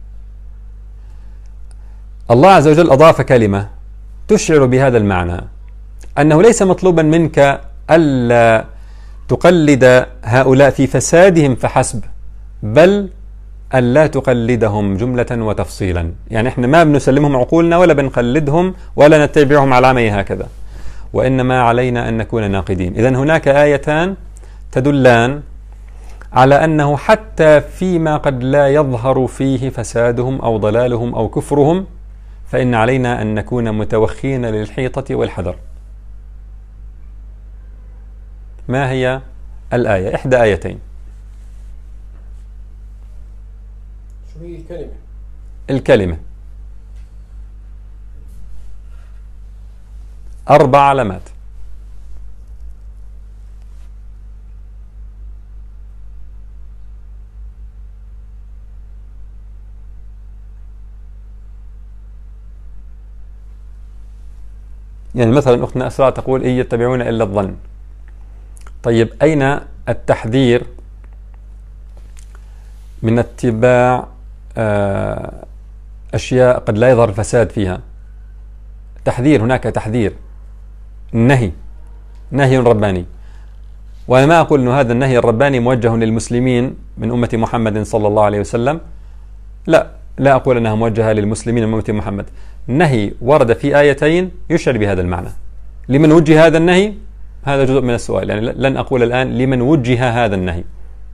الله عز وجل أضاف كلمة تشعر بهذا المعنى، أنه ليس مطلوبا منك ألا تقلد هؤلاء في فسادهم فحسب، بل ألا تقلدهم جملة وتفصيلا. يعني إحنا ما بنسلمهم عقولنا ولا بنقلدهم ولا نتبعهم على عمي هكذا، وإنما علينا أن نكون ناقدين. إذن هناك آيتان تدلان على أنه حتى فيما قد لا يظهر فيه فسادهم أو ضلالهم أو كفرهم فإن علينا أن نكون متوخين للحيطة والحذر. ما هي الآية؟ إحدى آيتين. شو هي الكلمة؟ الكلمة أربع علامات. يعني مثلا أختنا أسراء تقول إن يتبعون إلا الظن. طيب أين التحذير من اتباع أشياء قد لا يظهر الفساد فيها؟ تحذير، هناك تحذير، نهي نهي رباني. وأنا ما أقول أن هذا النهي الرباني موجه للمسلمين من أمة محمد صلى الله عليه وسلم، لا لا أقول أنها موجهة للمسلمين من أمة محمد. نهي ورد في آيتين يشعر بهذا المعنى. لمن وجه هذا النهي؟ هذا جزء من السؤال، يعني لن أقول الآن لمن وجه هذا النهي.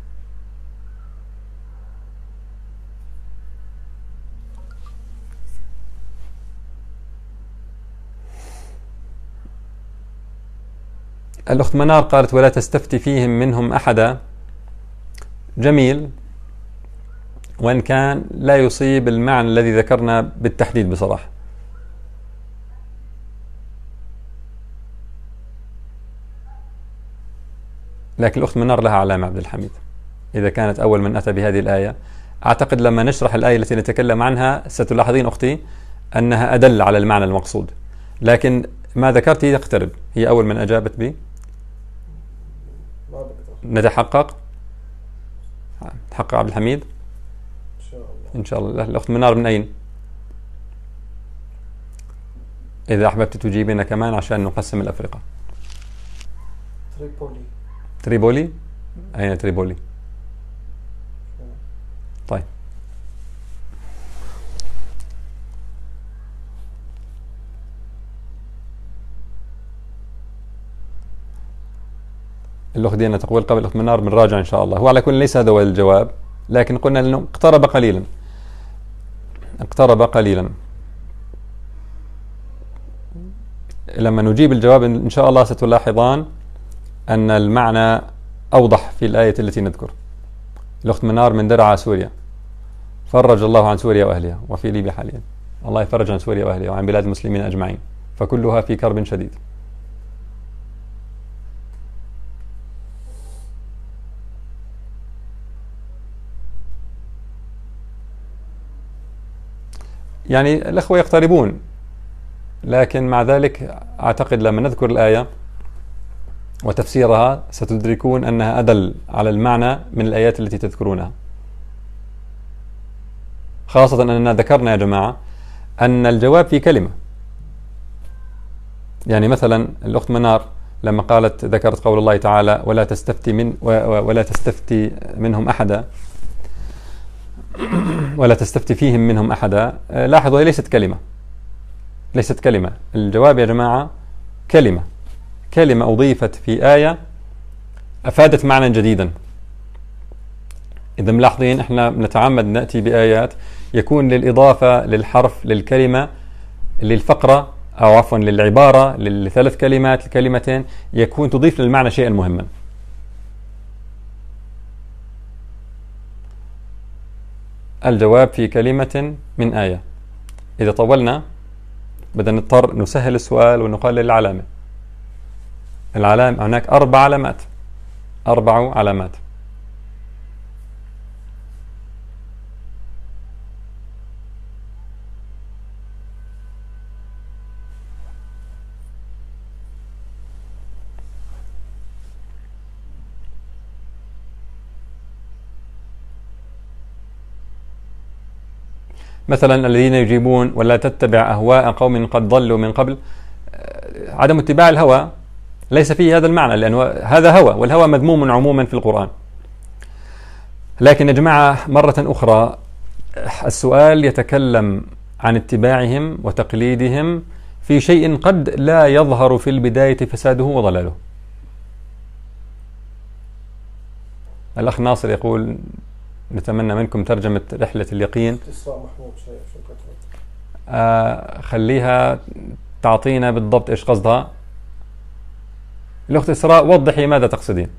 الأخت منار قالت ولا تستفتي فيهم منهم أحدا. جميل، وإن كان لا يصيب المعنى الذي ذكرنا بالتحديد بصراحة. لكن الأخت منار لها علامة عبد الحميد إذا كانت أول من أتى بهذه الآية. أعتقد لما نشرح الآية التي نتكلم عنها ستلاحظين أختي أنها أدل على المعنى المقصود، لكن ما ذكرت يقترب. هي أول من أجابت به. نتحقق تحقق عبد الحميد إن شاء الله. إن شاء الله. الأخت منار من أين؟ إذا أحببت تجيبنا كمان عشان نقسم الأفرقة. تريبولي. تريبولي؟ أين تريبولي؟ طيب. الأخت دينا تقول قبل الأخت منار بنراجع إن شاء الله. هو على كل ليس هذا هو الجواب، لكن قلنا أنه اقترب قليلا اقترب قليلا. لما نجيب الجواب إن شاء الله ستلاحظان أن المعنى أوضح في الآية التي نذكر. الأخت منار من درعا سوريا. فرج الله عن سوريا وأهلها، وفي ليبيا حاليا. الله يفرج عن سوريا وأهلها وعن بلاد المسلمين أجمعين، فكلها في كرب شديد. يعني الأخوة يقتربون، لكن مع ذلك أعتقد لما نذكر الآية وتفسيرها ستدركون أنها أدل على المعنى من الآيات التي تذكرونها، خاصة أننا ذكرنا يا جماعة أن الجواب في كلمة. يعني مثلا الأخت منار لما قالت ذكرت قول الله تعالى ولا تستفتي من ولا تستفتي منهم أحدا ولا تستفتي فيهم منهم أحدا، لاحظوا هي ليست كلمة، ليست كلمة. الجواب يا جماعة كلمة، كلمة أضيفت في آية أفادت معنى جديدا. إذا ملاحظين إحنا نتعمد نأتي بآيات يكون للإضافة للحرف للكلمة للفقرة أو عفوا للعبارة للثلاث كلمات الكلمتين يكون تضيف للمعنى شيئا مهما. الجواب في كلمة من آية. إذا طولنا بدنا نضطر نسهل السؤال ونقلل العلامة. العلامة هناك أربع علامات، أربع علامات. مثلا الذين يجيبون ولا تتبع أهواء قوم قد ضلوا من قبل، عدم اتباع الهوى ليس فيه هذا المعنى، لأنه هذا هوى، والهوى مذموم عموما في القرآن. لكن يا جماعة مرة أخرى السؤال يتكلم عن اتباعهم وتقليدهم في شيء قد لا يظهر في البداية فساده وضلاله. الأخ ناصر يقول نتمنى منكم ترجمة رحلة اليقين. آه خليها تعطينا بالضبط إيش قصدها. الأخت إسراء وضحي ماذا تقصدين.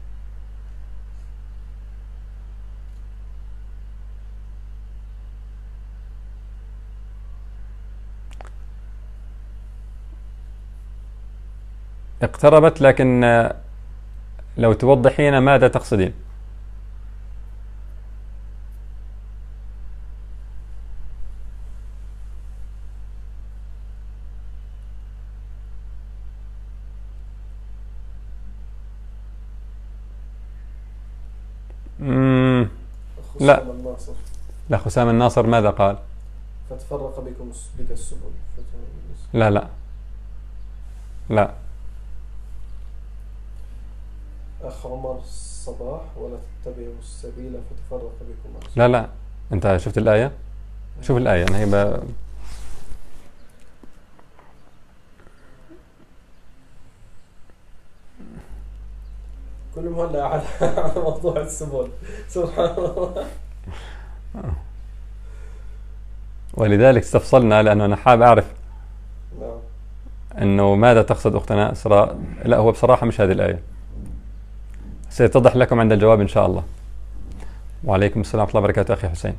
اقتربت، لكن لو توضحين ماذا تقصدين. مم. لا لا خسام الناصر ماذا قال؟ فتفرق بكم بك السبل. لا لا لا أخ عمر الصباح ولا تتبعوا السبيل فتفرق بكم. لا لا أنت شفت الآية؟ شوف الآية. أنا هي ب... كل مهلا على على موضوع السبل، سبحان الله. ولذلك استفصلنا، لأنه أنا حابب أعرف نعم. أنه ماذا تقصد أختنا إسراء. لا، هو بصراحة مش هذه الآية، سيتضح لكم عند الجواب إن شاء الله. وعليكم السلام ورحمة الله وبركاته أخي حسين.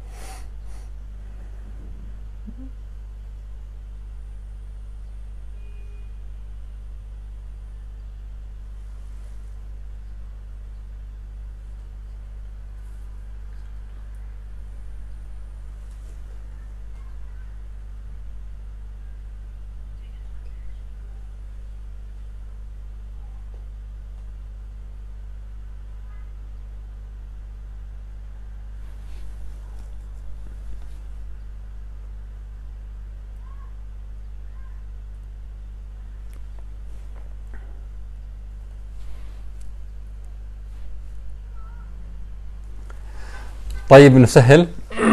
طيب نسهل.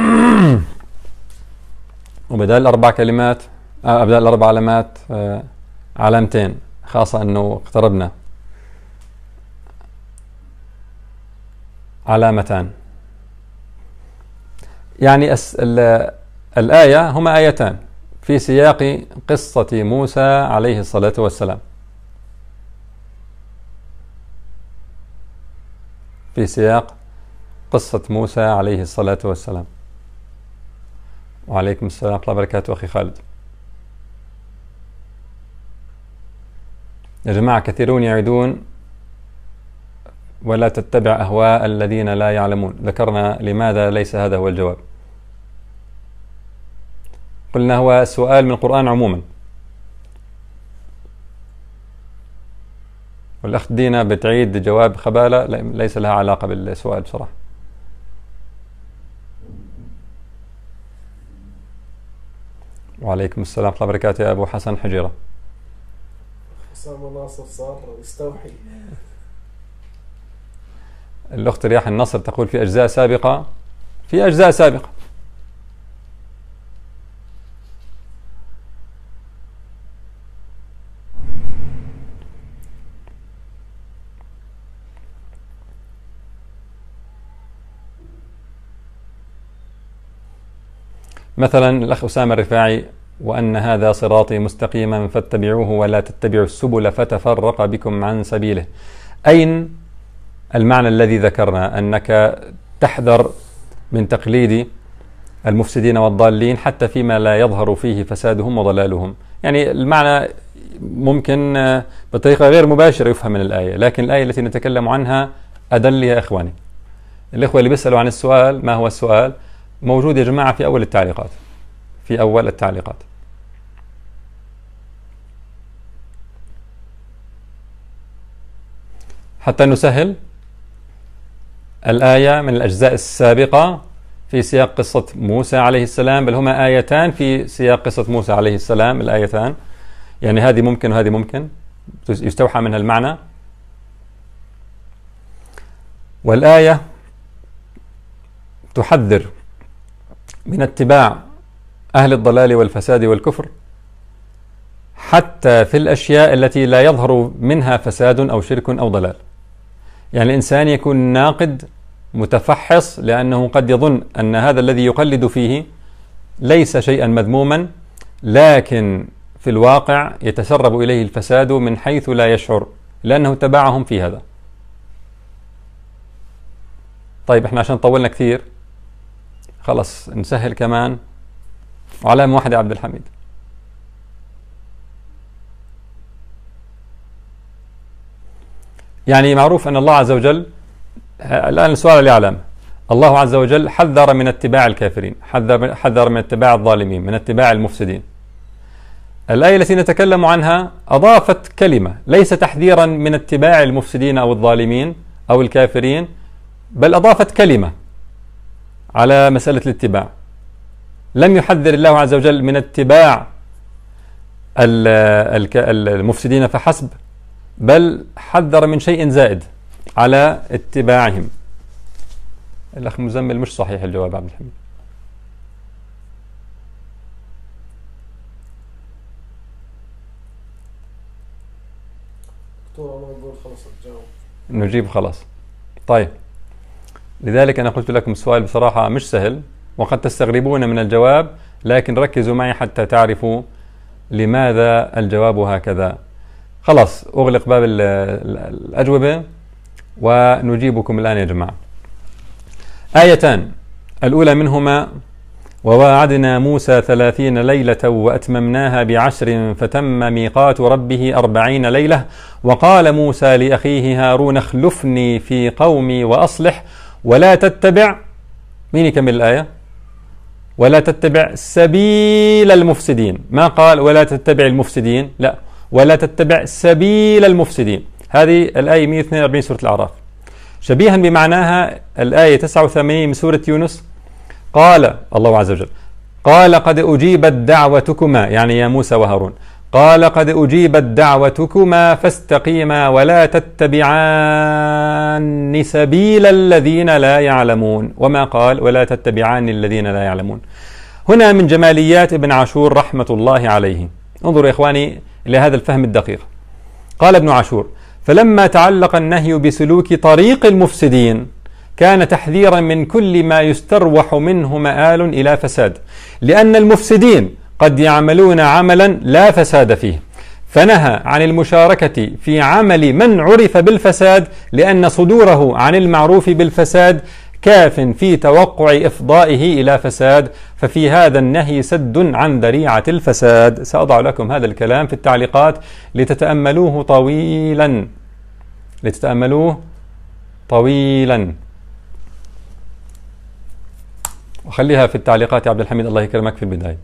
وبدال الأربع كلمات آه بدال الأربع علامات آه علامتين، خاصة أنه اقتربنا. علامتان. يعني أس الآية هما آيتان في سياق قصة موسى عليه الصلاة والسلام. في سياق قصة موسى عليه الصلاة والسلام. وعليكم السلام ورحمة الله وبركاته أخي خالد. يا جماعة كثيرون يعيدون ولا تتبع أهواء الذين لا يعلمون. ذكرنا لماذا ليس هذا هو الجواب. قلنا هو سؤال من القرآن عموما، والأخت دينا بتعيد جواب خبالة ليس لها علاقة بالسؤال بصراحة. وعليكم السلام ورحمة الله وبركاته يا أبو حسن حجيرة. حسام ناصر صار يستوحي. الأخت رياح النصر تقول في أجزاء سابقة. في أجزاء سابقة. مثلا الأخ أسامة الرفاعي: وأن هذا صراطي مستقيما فاتبعوه ولا تتبعوا السبل فتفرق بكم عن سبيله. أين المعنى الذي ذكرنا أنك تحذر من تقليد المفسدين والضالين حتى فيما لا يظهر فيه فسادهم وضلالهم؟ يعني المعنى ممكن بطريقة غير مباشرة يفهم من الآية، لكن الآية التي نتكلم عنها أدل يا إخواني. الإخوة اللي بيسألوا عن السؤال ما هو السؤال موجود يا جماعة في أول التعليقات. في أول التعليقات. حتى نسهل، الآية من الأجزاء السابقة في سياق قصة موسى عليه السلام، بل هما آيتان في سياق قصة موسى عليه السلام. الآيتان يعني هذه ممكن وهذه ممكن، يستوحى منها المعنى. والآية تحذر من اتباع أهل الضلال والفساد والكفر حتى في الأشياء التي لا يظهر منها فساد أو شرك أو ضلال. يعني الإنسان يكون ناقد متفحص، لأنه قد يظن أن هذا الذي يقلد فيه ليس شيئا مذموما، لكن في الواقع يتسرب إليه الفساد من حيث لا يشعر، لأنه تبعهم في هذا. طيب احنا عشان طولنا كثير خلص نسهل كمان. وعلامة واحدة عبد الحميد. يعني معروف أن الله عز وجل، الآن السؤال اللي علامة، الله عز وجل حذر من اتباع الكافرين، حذر, حذر من اتباع الظالمين، من اتباع المفسدين. الآية التي نتكلم عنها أضافت كلمة، ليس تحذيرا من اتباع المفسدين أو الظالمين أو الكافرين، بل أضافت كلمة على مسألة الاتباع. لم يحذر الله عز وجل من اتباع المفسدين فحسب، بل حذر من شيء زائد على اتباعهم. الأخ مزمل مش صحيح الجواب عبد الحميد. دكتور أنا بقول خلص الجواب. نجيب خلاص. طيب، لذلك أنا قلت لكم السؤال بصراحة مش سهل، وقد تستغربون من الجواب، لكن ركزوا معي حتى تعرفوا لماذا الجواب هكذا. خلاص أغلق باب الأجوبة ونجيبكم الآن يا جماعة. آيتان، الأولى منهما: وواعدنا موسى ثلاثين ليلة وأتممناها بعشر فتم ميقات ربه أربعين ليلة وقال موسى لأخيه هارون اخلفني في قومي وأصلح ولا تتبع، مين يكمل الآية؟ ولا تتبع سبيل المفسدين، ما قال ولا تتبع المفسدين، لا، ولا تتبع سبيل المفسدين. هذه الآية مئة واثنين وأربعين سورة الأعراف. شبيها بمعناها الآية تسعة وثمانين من سورة يونس، قال الله عز وجل: قال قد أجيبت دعوتكما، يعني يا موسى وهارون، قال قد أجيبت دعوتكما فاستقيما ولا تتبعان سبيل الذين لا يعلمون، وما قال ولا تتبعان الذين لا يعلمون. هنا من جماليات ابن عاشور رحمة الله عليه. انظروا يا إخواني إلى هذا الفهم الدقيق. قال ابن عاشور: فلما تعلق النهي بسلوك طريق المفسدين كان تحذيرا من كل ما يستروح منه مآل إلى فساد، لأن المفسدين قد يعملون عملا لا فساد فيه، فنهى عن المشاركة في عمل من عرف بالفساد، لأن صدوره عن المعروف بالفساد كاف في توقع إفضائه إلى فساد، ففي هذا النهي سد عن ذريعة الفساد. سأضع لكم هذا الكلام في التعليقات لتتأملوه طويلا، لتتأملوه طويلا، وخليها في التعليقات يا عبد الحميد، الله يكرمك، في البداية.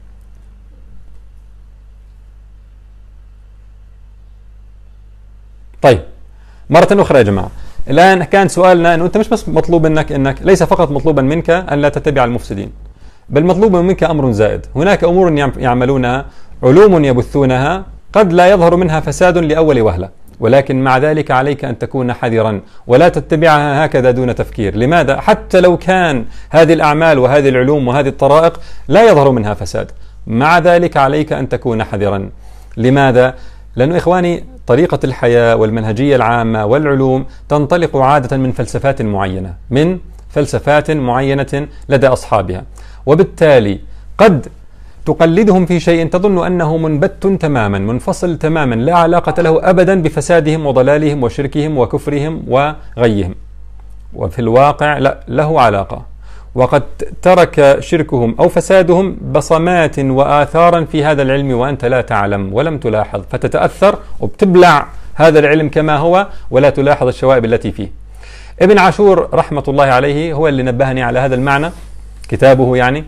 طيب، مرة أخرى يا جماعة، الآن كان سؤالنا أنه أنت مش بس مطلوب منك أنك ليس فقط مطلوبا منك أن لا تتبع المفسدين، بل مطلوب منك أمر زائد. هناك أمور يعملونها، علوم يبثونها، قد لا يظهر منها فساد لأول وهلة، ولكن مع ذلك عليك أن تكون حذرا ولا تتبعها هكذا دون تفكير. لماذا؟ حتى لو كان هذه الأعمال وهذه العلوم وهذه الطرائق لا يظهر منها فساد، مع ذلك عليك أن تكون حذرا. لماذا؟ لأنه إخواني طريقة الحياة والمنهجية العامة والعلوم تنطلق عادة من فلسفات معينة، من فلسفات معينة لدى أصحابها، وبالتالي قد تقلدهم في شيء تظن أنه منبت تماما منفصل تماما لا علاقة له أبدا بفسادهم وضلالهم وشركهم وكفرهم وغيهم، وفي الواقع لا، له علاقة، وقد ترك شركهم أو فسادهم بصمات وآثارا في هذا العلم وأنت لا تعلم ولم تلاحظ، فتتأثر وبتبلع هذا العلم كما هو ولا تلاحظ الشوائب التي فيه. ابن عاشور رحمة الله عليه هو اللي نبهني على هذا المعنى، كتابه يعني،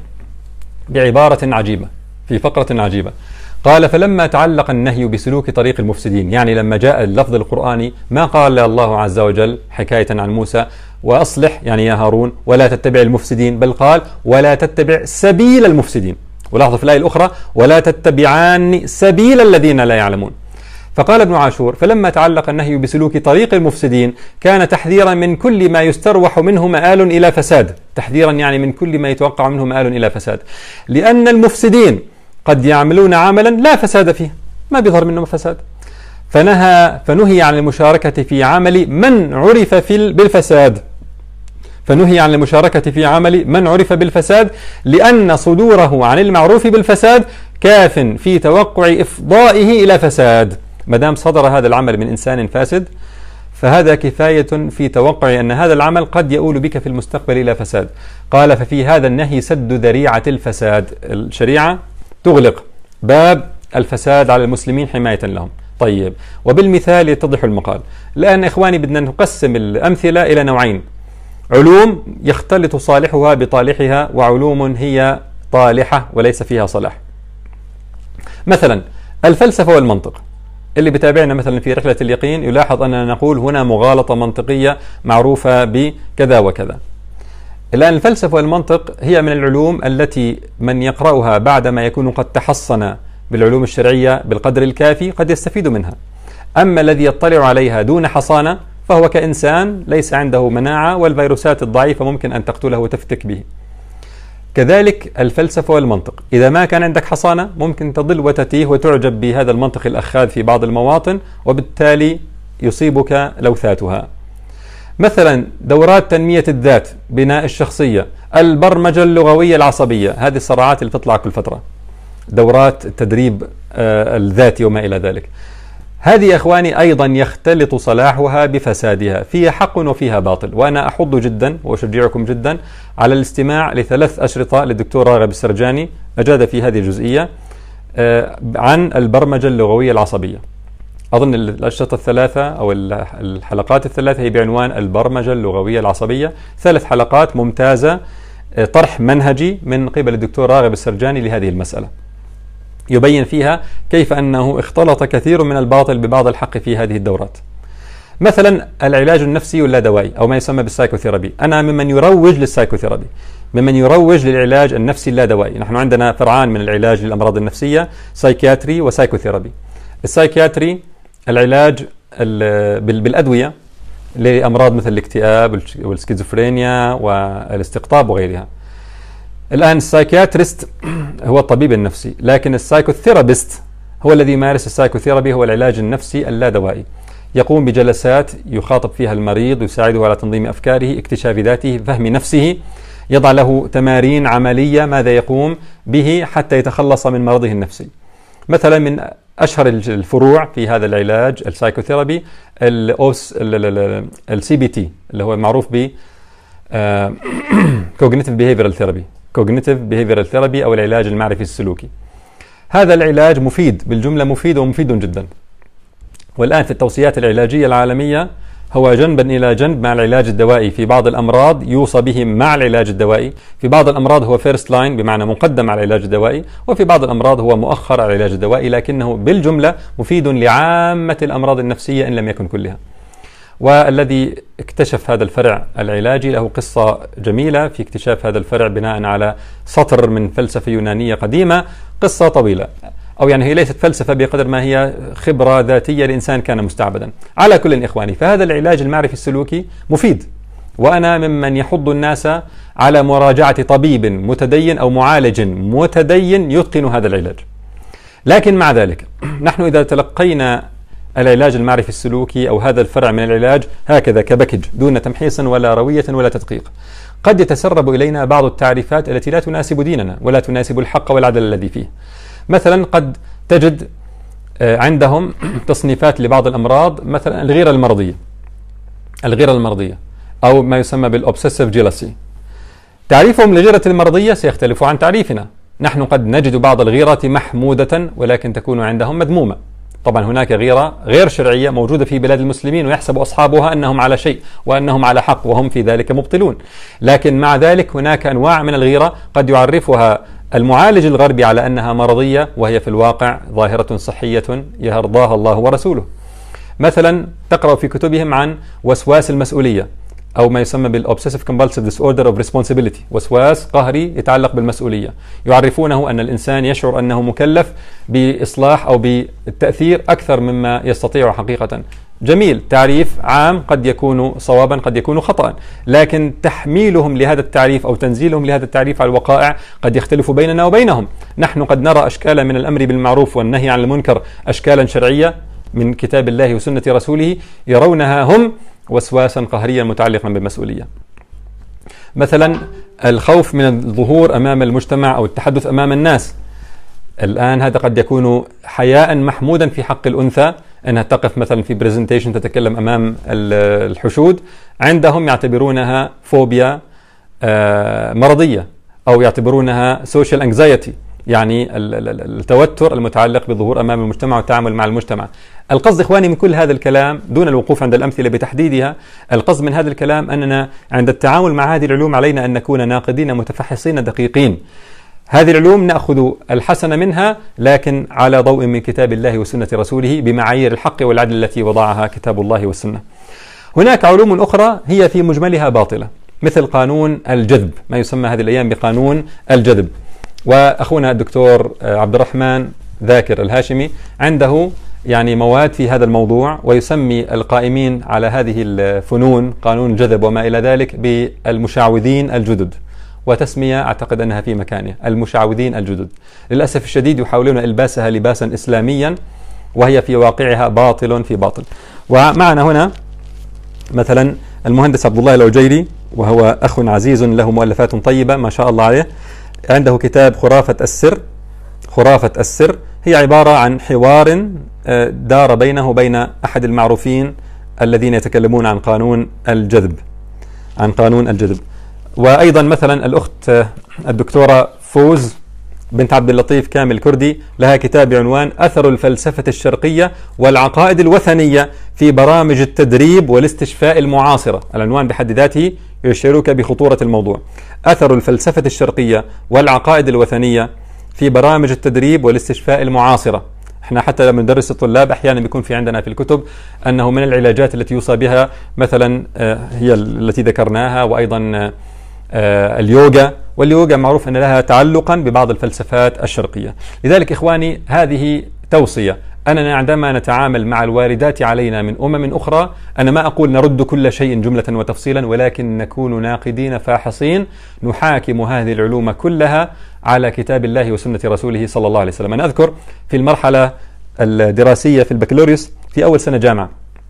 بعبارة عجيبة في فقرة عجيبة. قال: فلما تعلق النهي بسلوك طريق المفسدين، يعني لما جاء اللفظ القرآني ما قال الله عز وجل حكاية عن موسى وأصلح يعني يا هارون ولا تتبع المفسدين، بل قال ولا تتبع سبيل المفسدين، ولاحظوا في الآية الأخرى ولا تتبعان سبيل الذين لا يعلمون. فقال ابن عاشور: فلما تعلق النهي بسلوك طريق المفسدين كان تحذيرا من كل ما يستروح منه مآل إلى فساد، تحذيرا يعني من كل ما يتوقع منه مآل إلى فساد، لأن المفسدين قد يعملون عملا لا فساد فيه، ما بيظهر منه فساد، فنهى فنهي عن المشاركة في عمل من عرف في بالفساد فنهي عن المشاركة في عمل من عرف بالفساد، لأن صدوره عن المعروف بالفساد كاف في توقع إفضائه إلى فساد. ما دام صدر هذا العمل من إنسان فاسد فهذا كفاية في توقع أن هذا العمل قد يؤول بك في المستقبل إلى فساد. قال: ففي هذا النهي سد ذريعة الفساد، الشريعة تغلق باب الفساد على المسلمين حماية لهم. طيب، وبالمثال يتضح المقال. الآن إخواني بدنا نقسم الأمثلة إلى نوعين: علوم يختلط صالحها بطالحها، وعلوم هي طالحة وليس فيها صلاح. مثلا الفلسفة والمنطق، اللي بتابعنا مثلا في رحلة اليقين يلاحظ أننا نقول هنا مغالطة منطقية معروفة بكذا وكذا. الآن الفلسفة والمنطق هي من العلوم التي من يقرأها بعدما يكون قد تحصن بالعلوم الشرعية بالقدر الكافي قد يستفيد منها، أما الذي يطلع عليها دون حصانة فهو كإنسان ليس عنده مناعة، والفيروسات الضعيفة ممكن أن تقتله وتفتك به. كذلك الفلسفة والمنطق، إذا ما كان عندك حصانة ممكن تضل وتتيه وتعجب بهذا المنطق الأخاذ في بعض المواطن، وبالتالي يصيبك لوثاتها. مثلا دورات تنمية الذات، بناء الشخصية، البرمجة اللغوية العصبية، هذه الصراعات اللي بتطلع كل فترة، دورات التدريب الذاتي وما إلى ذلك. هذه يا إخواني أيضا يختلط صلاحها بفسادها، فيها حق وفيها باطل. وأنا أحض جدا وأشجعكم جدا على الاستماع لثلاث أشرطة للدكتور راغب السرجاني أجاد في هذه الجزئية عن البرمجة اللغوية العصبية. أظن الأشرطة الثلاثة أو الحلقات الثلاثة هي بعنوان البرمجة اللغوية العصبية، ثلاث حلقات ممتازة، طرح منهجي من قبل الدكتور راغب السرجاني لهذه المسألة، يبين فيها كيف أنه اختلط كثير من الباطل ببعض الحق في هذه الدورات. مثلا العلاج النفسي واللادوائي أو ما يسمى بالسايكوثيرابي، أنا ممن يروج للسايكوثيرابي، ممن يروج للعلاج النفسي اللادوائي. نحن عندنا فرعان من العلاج للأمراض النفسية، سايكياتري وسايكوثيرابي. السايكياتري العلاج بالأدوية لأمراض مثل الاكتئاب والسكيزوفرينيا والاستقطاب وغيرها. الآن السايكياتريست هو الطبيب النفسي، لكن السايكوثيرابيست هو الذي يمارس السايكوثيرابي، هو العلاج النفسي اللادوائي، يقوم بجلسات يخاطب فيها المريض ويساعده على تنظيم أفكاره، اكتشاف ذاته، فهم نفسه، يضع له تمارين عملية ماذا يقوم به حتى يتخلص من مرضه النفسي. مثلا من أشهر الفروع في هذا العلاج السايكوثيرابي السي بي تي اللي هو معروف ب Cognitive Behavioral Therapy Cognitive Behavioral Therapy أو العلاج المعرفي السلوكي. هذا العلاج مفيد بالجملة، مفيد ومفيد جدا. والآن في التوصيات العلاجية العالمية هو جنبا إلى جنب مع العلاج الدوائي. في بعض الأمراض يوصى به مع العلاج الدوائي، في بعض الأمراض هو فيرست لاين بمعنى مقدم على العلاج الدوائي، وفي بعض الأمراض هو مؤخر على العلاج الدوائي، لكنه بالجملة مفيد لعامة الأمراض النفسية إن لم يكن كلها. والذي اكتشف هذا الفرع العلاجي له قصة جميلة في اكتشاف هذا الفرع بناء على سطر من فلسفة يونانية قديمة، قصة طويلة، أو يعني هي ليست فلسفة بقدر ما هي خبرة ذاتية لإنسان كان مستعبدا. على كل إخواني، فهذا العلاج المعرفي السلوكي مفيد، وأنا ممن يحض الناس على مراجعة طبيب متدين أو معالج متدين يتقن هذا العلاج. لكن مع ذلك نحن إذا تلقينا العلاج المعرفي السلوكي أو هذا الفرع من العلاج هكذا كبكج دون تمحيص ولا روية ولا تدقيق، قد يتسرب إلينا بعض التعريفات التي لا تناسب ديننا ولا تناسب الحق والعدل الذي فيه. مثلا قد تجد عندهم تصنيفات لبعض الأمراض، مثلا الغيرة المرضية الغيرة المرضية أو ما يسمى بالأوبسيسيف جيلاسي. تعريفهم للغيرة المرضية سيختلف عن تعريفنا. نحن قد نجد بعض الغيرة محمودة ولكن تكون عندهم مذمومة. طبعا هناك غيرة غير شرعية موجودة في بلاد المسلمين ويحسب أصحابها أنهم على شيء وأنهم على حق وهم في ذلك مبطلون. لكن مع ذلك هناك أنواع من الغيرة قد يعرفها المعالج الغربي على أنها مرضية وهي في الواقع ظاهرة صحية يرضاها الله ورسوله. مثلا تقرأ في كتبهم عن وسواس المسؤولية أو ما يسمى بالأوبسيسيف كومبالسيف ديسوردر أوف ريسبونسبيلتي، وسواس قهري يتعلق بالمسؤولية. يعرفونه أن الإنسان يشعر أنه مكلف بإصلاح أو بالتأثير أكثر مما يستطيع حقيقة. جميل، تعريف عام قد يكون صوابا قد يكون خطأ، لكن تحميلهم لهذا التعريف أو تنزيلهم لهذا التعريف على الوقائع قد يختلف بيننا وبينهم. نحن قد نرى أشكالا من الأمر بالمعروف والنهي عن المنكر، أشكالا شرعية من كتاب الله وسنة رسوله، يرونها هم وسواسا قهريا متعلقا بالمسؤولية. مثلا الخوف من الظهور أمام المجتمع أو التحدث أمام الناس. الآن هذا قد يكون حياء محمودا في حق الأنثى أنها تقف مثلا في بريزنتيشن تتكلم أمام الحشود، عندهم يعتبرونها فوبيا مرضية أو يعتبرونها سوشيال انكزايتي، يعني التوتر المتعلق بالظهور أمام المجتمع والتعامل مع المجتمع. القصد إخواني من كل هذا الكلام دون الوقوف عند الأمثلة بتحديدها، القصد من هذا الكلام أننا عند التعامل مع هذه العلوم علينا أن نكون ناقدين متفحصين دقيقين. هذه العلوم نأخذ الحسن منها لكن على ضوء من كتاب الله وسنة رسوله بمعايير الحق والعدل التي وضعها كتاب الله والسنة. هناك علوم أخرى هي في مجملها باطلة، مثل قانون الجذب، ما يسمى هذه الأيام بقانون الجذب. وأخونا الدكتور عبد الرحمن ذاكر الهاشمي عنده يعني مواد في هذا الموضوع، ويسمي القائمين على هذه الفنون قانون الجذب وما إلى ذلك بالمشعوذين الجدد، وتسمية أعتقد أنها في مكانها، المشعوذين الجدد. للأسف الشديد يحاولون إلباسها لباسا إسلاميا وهي في واقعها باطل في باطل. ومعنا هنا مثلا المهندس عبد الله العجيري، وهو أخ عزيز له مؤلفات طيبة ما شاء الله عليه. عنده كتاب خرافة السر. خرافة السر هي عبارة عن حوار دار بينه وبين أحد المعروفين الذين يتكلمون عن قانون الجذب عن قانون الجذب. وأيضا مثلا الأخت الدكتورة فوز بنت عبد اللطيف كامل كردي لها كتاب بعنوان أثر الفلسفة الشرقية والعقائد الوثنية في برامج التدريب والاستشفاء المعاصرة. العنوان بحد ذاته يشيرك بخطورة الموضوع. أثر الفلسفة الشرقية والعقائد الوثنية في برامج التدريب والاستشفاء المعاصرة. احنا حتى لما ندرس الطلاب احيانا بيكون في عندنا في الكتب انه من العلاجات التي يوصى بها مثلا هي التي ذكرناها، وايضا اليوغا، واليوغا معروف ان لها تعلقا ببعض الفلسفات الشرقية. لذلك اخواني هذه توصية، اننا عندما نتعامل مع الواردات علينا من امم اخرى، انا ما اقول نرد كل شيء جملة وتفصيلا، ولكن نكون ناقدين فاحصين نحاكم هذه العلوم كلها على كتاب الله وسنة رسوله صلى الله عليه وسلم. أنا أذكر في المرحلة الدراسية في البكالوريوس في أول سنة جامعة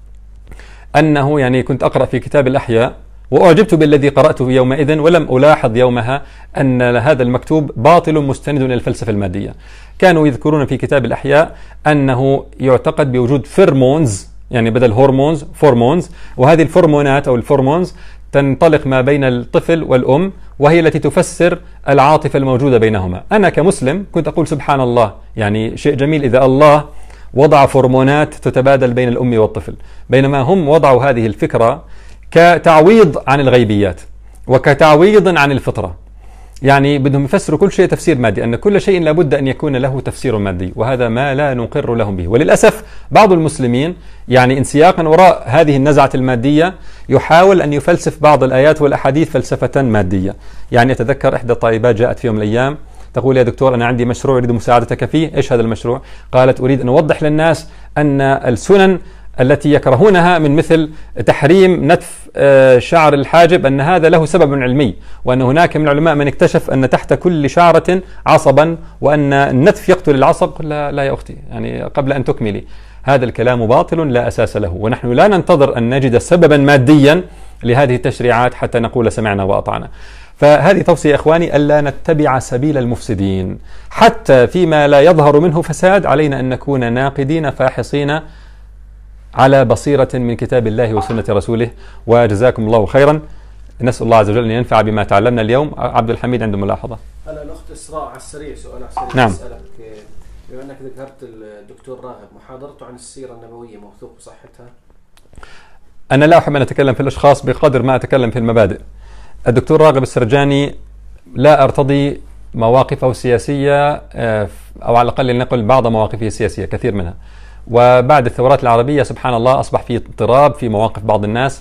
أنه يعني كنت أقرأ في كتاب الأحياء، وأعجبت بالذي قرأته يومئذ، ولم ألاحظ يومها أن هذا المكتوب باطل مستند إلى الفلسفة المادية. كانوا يذكرون في كتاب الأحياء أنه يعتقد بوجود فيرمونز، يعني بدل هرمونز فورمونز، وهذه الفورمونات أو الفورمونز تنطلق ما بين الطفل والأم، وهي التي تفسر العاطفة الموجودة بينهما. أنا كمسلم كنت أقول سبحان الله، يعني شيء جميل إذا الله وضع فورمونات تتبادل بين الأم والطفل، بينما هم وضعوا هذه الفكرة كتعويض عن الغيبيات وكتعويض عن الفطرة. يعني بدهم يفسروا كل شيء تفسير مادي، أن كل شيء لابد أن يكون له تفسير مادي، وهذا ما لا نقر لهم به. وللأسف بعض المسلمين يعني انسياقا وراء هذه النزعة المادية يحاول أن يفلسف بعض الآيات والأحاديث فلسفة مادية. يعني أتذكر إحدى الطالبات جاءت في يوم من الأيام تقول: يا دكتور أنا عندي مشروع أريد مساعدتك فيه. إيش هذا المشروع؟ قالت: أريد أن أوضح للناس أن السنن التي يكرهونها من مثل تحريم نتف شعر الحاجب أن هذا له سبب علمي، وأن هناك من العلماء من اكتشف أن تحت كل شعرة عصبا، وأن النتف يقتل العصب. قل لا, لا يا أختي، يعني قبل أن تكملي هذا الكلام باطل لا أساس له، ونحن لا ننتظر أن نجد سببا ماديا لهذه التشريعات حتى نقول سمعنا وأطعنا. فهذه توصية إخواني ألا نتبع سبيل المفسدين، حتى فيما لا يظهر منه فساد علينا أن نكون ناقدين فاحصين على بصيرة من كتاب الله وسنة رسوله. وجزاكم الله خيرا. نسأل الله عز وجل أن ينفع بما تعلمنا اليوم. عبد الحميد عنده ملاحظة. هلا الأخت إسراء على السريع، سؤال على السريع. نعم. أسألك بما أنك ذكرت الدكتور راغب، محاضرته عن السيرة النبوية موثوق بصحتها؟ أنا لا أحب أن أتكلم في الأشخاص بقدر ما أتكلم في المبادئ. الدكتور راغب السرجاني لا أرتضي مواقفه السياسية، أو على الأقل لنقل بعض مواقفه السياسية، كثير منها. وبعد الثورات العربية سبحان الله أصبح في اضطراب في مواقف بعض الناس،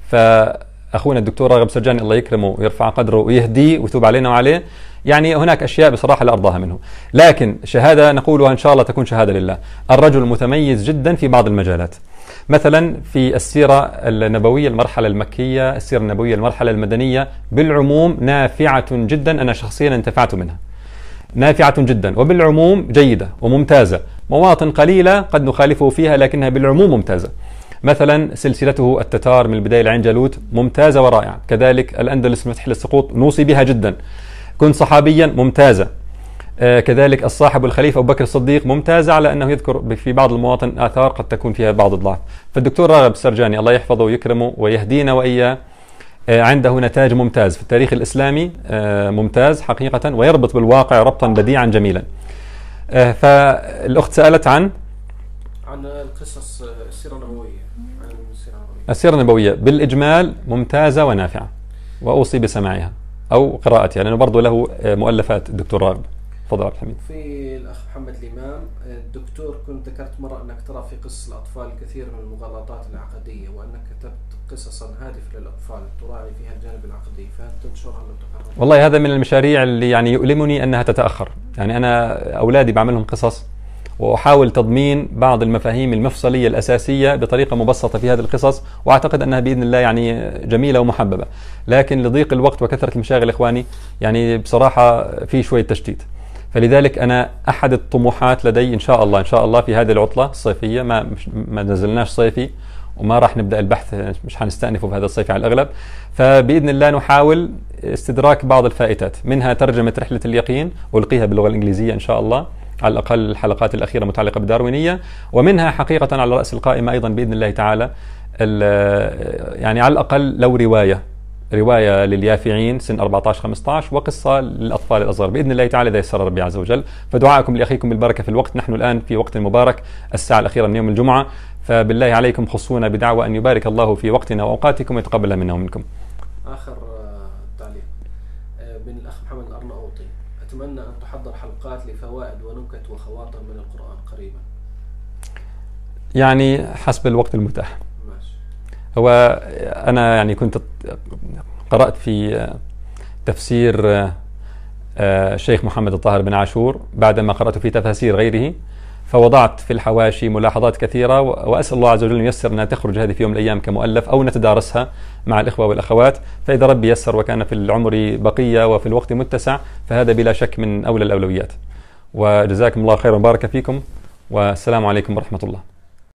فأخونا الدكتور راغب السرجاني الله يكرمه ويرفع قدره ويهديه ويتوب علينا وعليه. يعني هناك أشياء بصراحة لا أرضاها منه، لكن شهادة نقولها إن شاء الله تكون شهادة لله. الرجل متميز جدا في بعض المجالات، مثلا في السيرة النبوية المرحلة المكية، السيرة النبوية المرحلة المدنية بالعموم نافعة جدا، أنا شخصيا انتفعت منها، نافعة جدا وبالعموم جيدة وممتازة. مواطن قليلة قد نخالفه فيها لكنها بالعموم ممتازة. مثلا سلسلته التتار من البداية لعين جالوت ممتازة ورائعة، كذلك الأندلس من فتح للسقوط نوصي بها جدا. كنت صحابيا ممتازة، آه كذلك الصاحب والخليفة أبو بكر الصديق ممتازة، على أنه يذكر في بعض المواطن آثار قد تكون فيها بعض الضعف. فالدكتور راغب السرجاني الله يحفظه ويكرمه ويهدينا وإياه، آه عنده نتاج ممتاز في التاريخ الإسلامي، آه ممتاز حقيقة، ويربط بالواقع ربطا بديعا جميلا. آه فالأخت سألت عن عن القصص السيرة النبوية. عن السيرة النبوية. السيرة النبوية بالإجمال ممتازة ونافعة، وأوصي بسماعها أو قراءتها، لأنه برضو له مؤلفات الدكتور راغب. تفضل عبد الحميد. في الأخ محمد الإمام، الدكتور كنت ذكرت مرة أنك ترى في قصص الأطفال كثير من المغالطات العقدية، وأنك كتبت قصصا هادفة للأطفال تراعي فيها الجانب العقدي، فهل تنشرها لو تقرر؟ والله هذا من المشاريع اللي يعني يؤلمني أنها تتأخر. يعني أنا أولادي بعملهم قصص وأحاول تضمين بعض المفاهيم المفصلية الأساسية بطريقة مبسطة في هذه القصص، وأعتقد أنها بإذن الله يعني جميلة ومحببة، لكن لضيق الوقت وكثرة المشاغل إخواني يعني بصراحة في شوية تشتيت. فلذلك أنا أحد الطموحات لدي إن شاء الله إن شاء الله في هذه العطلة الصيفية، ما ما نزلناش صيفي، وما راح نبدأ البحث، مش حنستأنفه في هذا الصيف على الأغلب. فبإذن الله نحاول استدراك بعض الفائتات، منها ترجمة رحلة اليقين ألقيها باللغة الإنجليزية إن شاء الله، على الأقل الحلقات الأخيرة متعلقة بالداروينية، ومنها حقيقة على رأس القائمة أيضا بإذن الله تعالى يعني على الأقل لو رواية رواية لليافعين سن أربعة عشر خمسة عشر، وقصة للأطفال الأصغر بإذن الله تعالى إذا يسر ربي عز وجل. فدعاءكم لأخيكم بالبركة في الوقت. نحن الآن في وقت مبارك، الساعة الأخيرة من يوم الجمعة، فبالله عليكم خصونا بدعوة أن يبارك الله في وقتنا وأوقاتكم ويتقبل منا ومنكم. آخر تعليق من الأخ محمد الأرناؤوطي: أتمنى أن تحضر حلقات لفوائد ونكت وخواطر من القرآن قريبا. يعني حسب الوقت المتاح. ماشي. هو أنا يعني كنت قرأت في تفسير الشيخ محمد الطاهر بن عاشور بعدما قرأت في تفاسير غيره، فوضعت في الحواشي ملاحظات كثيرة، وأسأل الله عز وجل أن ييسر أنها تخرج هذه في يوم من الأيام كمؤلف أو نتدارسها مع الإخوة والأخوات. فإذا ربي يسر وكان في العمر بقية وفي الوقت متسع فهذا بلا شك من أولى الأولويات. وجزاكم الله خيرا وبارك فيكم، والسلام عليكم ورحمة الله.